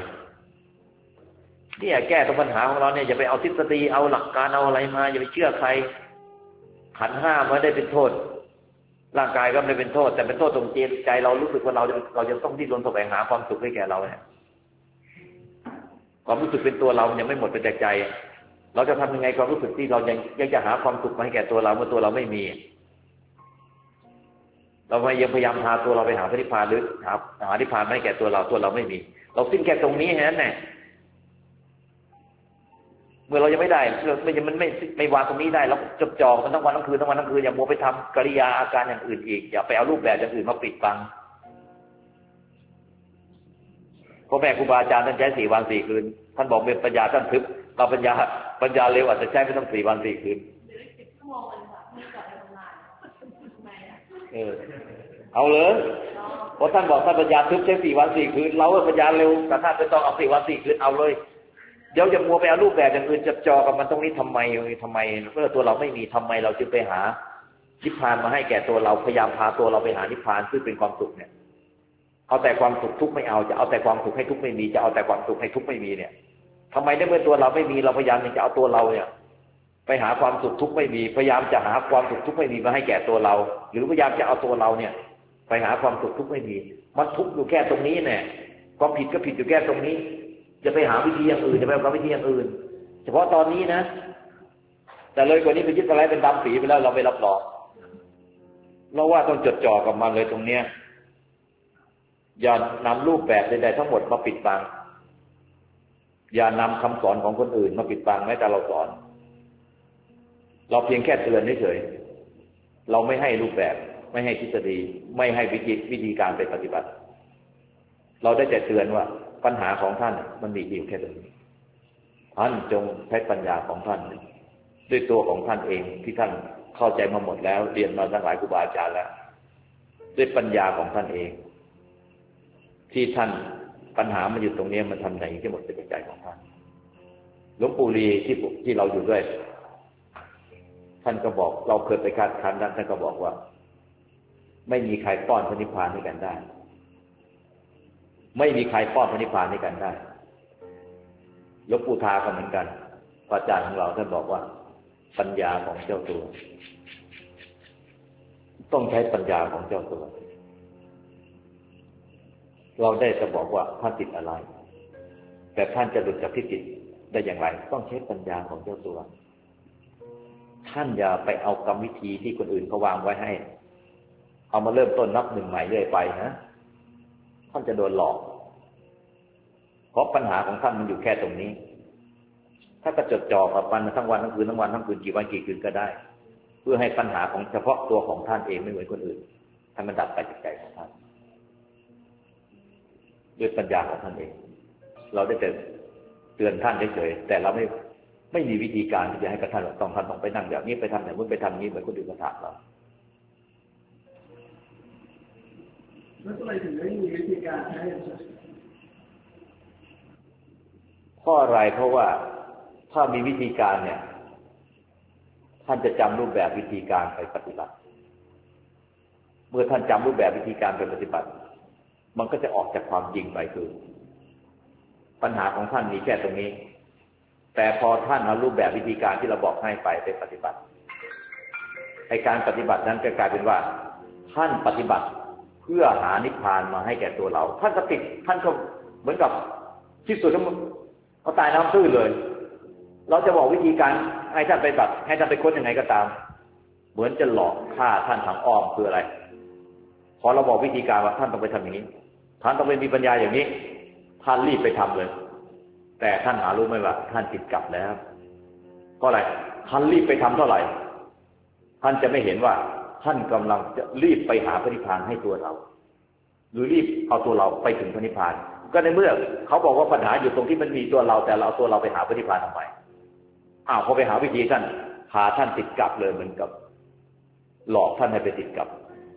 เนี่ยแก้ตรงปัญหาของเราเนี่ยอย่าไปเอาทฤษฎีเอาหลักการเอาอะไรมาอย่าไปเชื่อใครขันธ์ห้าไม่ได้เป็นโทษร่างกายก็ไม่ได้เป็นโทษแต่เป็นโทษตรงใจเรารู้สึกว่าเราจะต้องดิ้นรนแสวงหาความสุขให้แก่เราเนี่ยพความรู้สึกเป็นตัวเรายังไม่หมดไปจากใจเราจะทำยังไงความรู้สึกที่เรายังจะหาความสุขมาให้แก่ตัวเราเมื่อตัวเราไม่มีเรายังพยายามพาตัวเราไปหาพระนิพพานหรือหานิพพานมาให้แก่ตัวเราไม่มีเราสิ้นแค่ตรงนี้แค่นั้นแหละเมื่อเรายังไม่ได้มันไม่วางตรงนี้ได้เราจดจ่อมันทั้งวันทั้งคืนอย่ามัวไปทำกิริยาอาการอย่างอื่นอีกอย่าไปเอารูปแบบอย่างอื่นมาปิดบังพ่อแม่ครูบาอาจารย์ท่านใช้4 วัน 4 คืนท่านบอกเป็นปัญญาท่านทึบเราปัญญาเร็วอาจจะใช้ไม่ต้อง4 วัน 4 คืนเอาเลยเพราะท่านบอกท่านปัญญาทึบใช้4 วัน 4 คืนเราปัญญาเร็วแต่ท่านไม่ต้องเอา4 วัน 4 คืนเอาเลยเดี๋ยวจะมัวไปเอารูปแบบอย่างอื่นจับจอกับมันตรงนี้ทำไมเมื่อตัวเราไม่มีทำไมเราจึงไปหานิพพานมาให้แก่ตัวเราพยายามพาตัวเราไปหานิพพานซึ่งเป็นความสุขเนี่ยเอาแต่ความสุขทุกข์ไม่เอาจะเอาแต่ความสุขให้ทุกข์ไม่มีจะเอาแต่ความสุขให้ทุกข์ไม่มีเนี่ยทำไมในเมื่อตัวเราไม่มีเราพยายามจะเอาตัวเราเนี่ยไปหาความสุขทุกข์ไม่มีพยายามจะหาความสุขทุกข์ไม่มีมาให้แก่ตัวเราหรือพยายามจะเอาตัวเราเนี่ยไปหาความสุขทุกข์ไม่มีมันทุกข์อยู่แค่ตรงนี้เนี่ยความผิดก็ผิดอยู่แค่ตรงนี้จะไปหาวิธีอย่างอื่นจะไปหาวิธีอย่างอื่นเฉพาะตอนนี้นะแต่เลยกว่านี้ไปยึดอะไรเป็นดำปีไปแล้วเราไม่รับรองเราว่าต้องจดจ่อกับมันเลยตรงเนี้ยอย่านำรูปแบบใดๆทั้งหมดมาปิดบังอย่านำคำสอนของคนอื่นมาปิดบังแม้แต่เราสอนเราเพียงแค่เตือนเฉยๆเราไม่ให้รูปแบบไม่ให้ทฤษฎีไม่ให้วิธีการไปปฏิบัติเราได้แต่เตือนว่าปัญหาของท่านมันมีอยู่แค่ตรงนี้ท่านจงใช้ปัญญาของท่านด้วยตัวของท่านเองที่ท่านเข้าใจมาหมดแล้วเรียนมาตั้งหลายครูบาอาจารย์แล้วด้วยปัญญาของท่านเองที่ท่านปัญหามันอยู่ตรงนี้มันทำไหนที่หมดเป็นใจของท่านหลวงปู่ลีที่เราอยู่ด้วยท่านก็บอกเราเคยไปคัดค้านท่านก็บอกว่าไม่มีใครป้อนพระนิพพานให้กันได้ไม่มีใครป้อนพระนิพพานให้กันได้หลวงปู่ทาก็เหมือนกันอาจารย์ของเราท่านบอกว่าปัญญาของเจ้าตัวต้องใช้ปัญญาของเจ้าตัวเราได้จะบอกว่าท่านติดอะไรแต่ท่านจะหลุดจากที่ติดได้อย่างไรต้องใช้ปัญญาของเจ้าตัวท่านอย่าไปเอากรรมวิธีที่คนอื่นเขาวางไว้ให้เอามาเริ่มต้นนับหนึ่งใหม่เรื่อยไปนะท่านจะโดนหลอกเพราะปัญหาของท่านมันอยู่แค่ตรงนี้ถ้าก็จดจ่อกับมันทั้งวันทั้งคืนกี่วันกี่คืนก็ได้เพื่อให้ปัญหาของเฉพาะตัวของท่านเองไม่เหมือนคนอื่นให้มันดับไปจากใจของท่านด้วยปัญญาของท่านเองเราได้แต่เตือนท่านเฉยๆแต่เราไม่มีวิธีการที่จะให้กับท่านต้องไปนั่งแบบนี้ไปทำแบบนู้นไปทำนี้เหมือนคนอื่นมาถามเราแล้วทำไมถึงไม่มีวิธีการให้ข้ออะไรเพราะว่าถ้ามีวิธีการเนี่ยท่านจะจำรูปแบบวิธีการไปปฏิบัติเมื่อท่านจำรูปแบบวิธีการไปปฏิบัติมันก็จะออกจากความจริงไปคือปัญหาของท่านมีแค่ตรงนี้แต่พอท่านเอารูปแบบวิธีการที่เราบอกให้ไปปฏิบัติในการปฏิบัตินั้นจะกลายเป็นว่าท่านปฏิบัติเพื่อหานิพพานมาให้แก่ตัวเราท่านก็ติดท่านก็เหมือนกับที่สุดแล้วเขาตายน้ำตื้นเลยเราจะบอกวิธีการให้ท่านไปปฏิบัติให้ท่านไปค้นยังไงก็ตามเหมือนจะหลอกฆ่าท่านทางอ้อมคืออะไรพอเราบอกวิธีการว่าท่านต้องไปทำอย่างนี้ท่านต้องไปมีปัญญาอย่างนี้ท่านรีบไปทำเลยแต่ท่านหารู้ไหมว่าท่านติดกับแล้วเพราะอะไรท่านรีบไปทำเท่าไหร่ท่านจะไม่เห็นว่าท่านกำลังจะรีบไปหาพระนิพพานให้ตัวเราหรือรีบเอาตัวเราไปถึงพระนิพพานก็ในเมื่อเขาบอกว่าปัญหาอยู่ตรงที่มันมีตัวเราแต่เราเอาตัวเราไปหาพระนิพพานทำไมพอไปหาวิธีท่านพาท่านติดกับเลยเหมือนกับหลอกท่านให้ไปติดกับ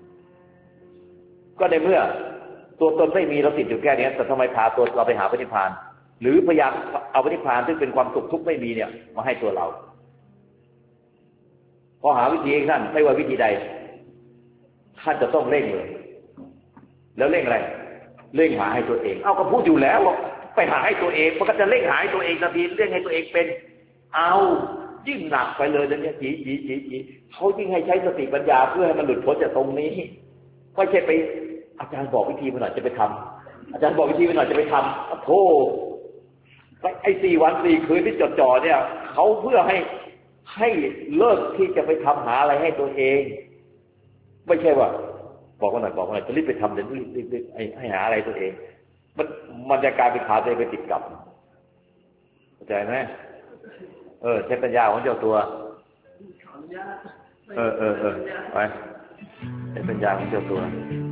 ก็ในเมื่อตัวตนไม่มีเราติดอยู่แค่นี้แต่ทำไมพาตัวเราไปหาพระนิพพานหรือพยายามเอาพระนิพพานซึ่งเป็นความสุขทุกข์ไม่มีเนี่ยมาให้ตัวเราพอหาวิธีเองท่านไม่ว่าวิธีใดท่านจะต้องเร่งเลยแล้วเร่งอะไรเร่งหาให้ตัวเองก็พูดอยู่แล้วไปหาให้ตัวเองมันก็จะเร่งหาให้ตัวเองทันทีเร่งให้ตัวเองเป็นยิ่งหนักไปเลยเนี่ยเขายิ่งให้ใช้สติปัญญาเพื่อให้มันหลุดพ้นจากตรงนี้ไม่ใช่ไปอาจารย์บอกวิธีมาหน่อยจะไปทำอาจารย์บอกวิธีมาหน่อยจะไปทำโธ่ไอ้4 วัน 4 คืนที่จ่อๆเนี่ยเขาเพื่อให้เลิกที่จะไปทำหาอะไรให้ตัวเองไม่ใช่ว่าบอกว่าหน่อยจะรีบไปทำเดี๋ยวรีบให้หาอะไรตัวเองมันจะกลายเป็นขาตัวเองไปติดกับเข้าใจไหมใช้ปัญญาของเจ้าตัวไปใช้ปัญญาของเจ้าตัว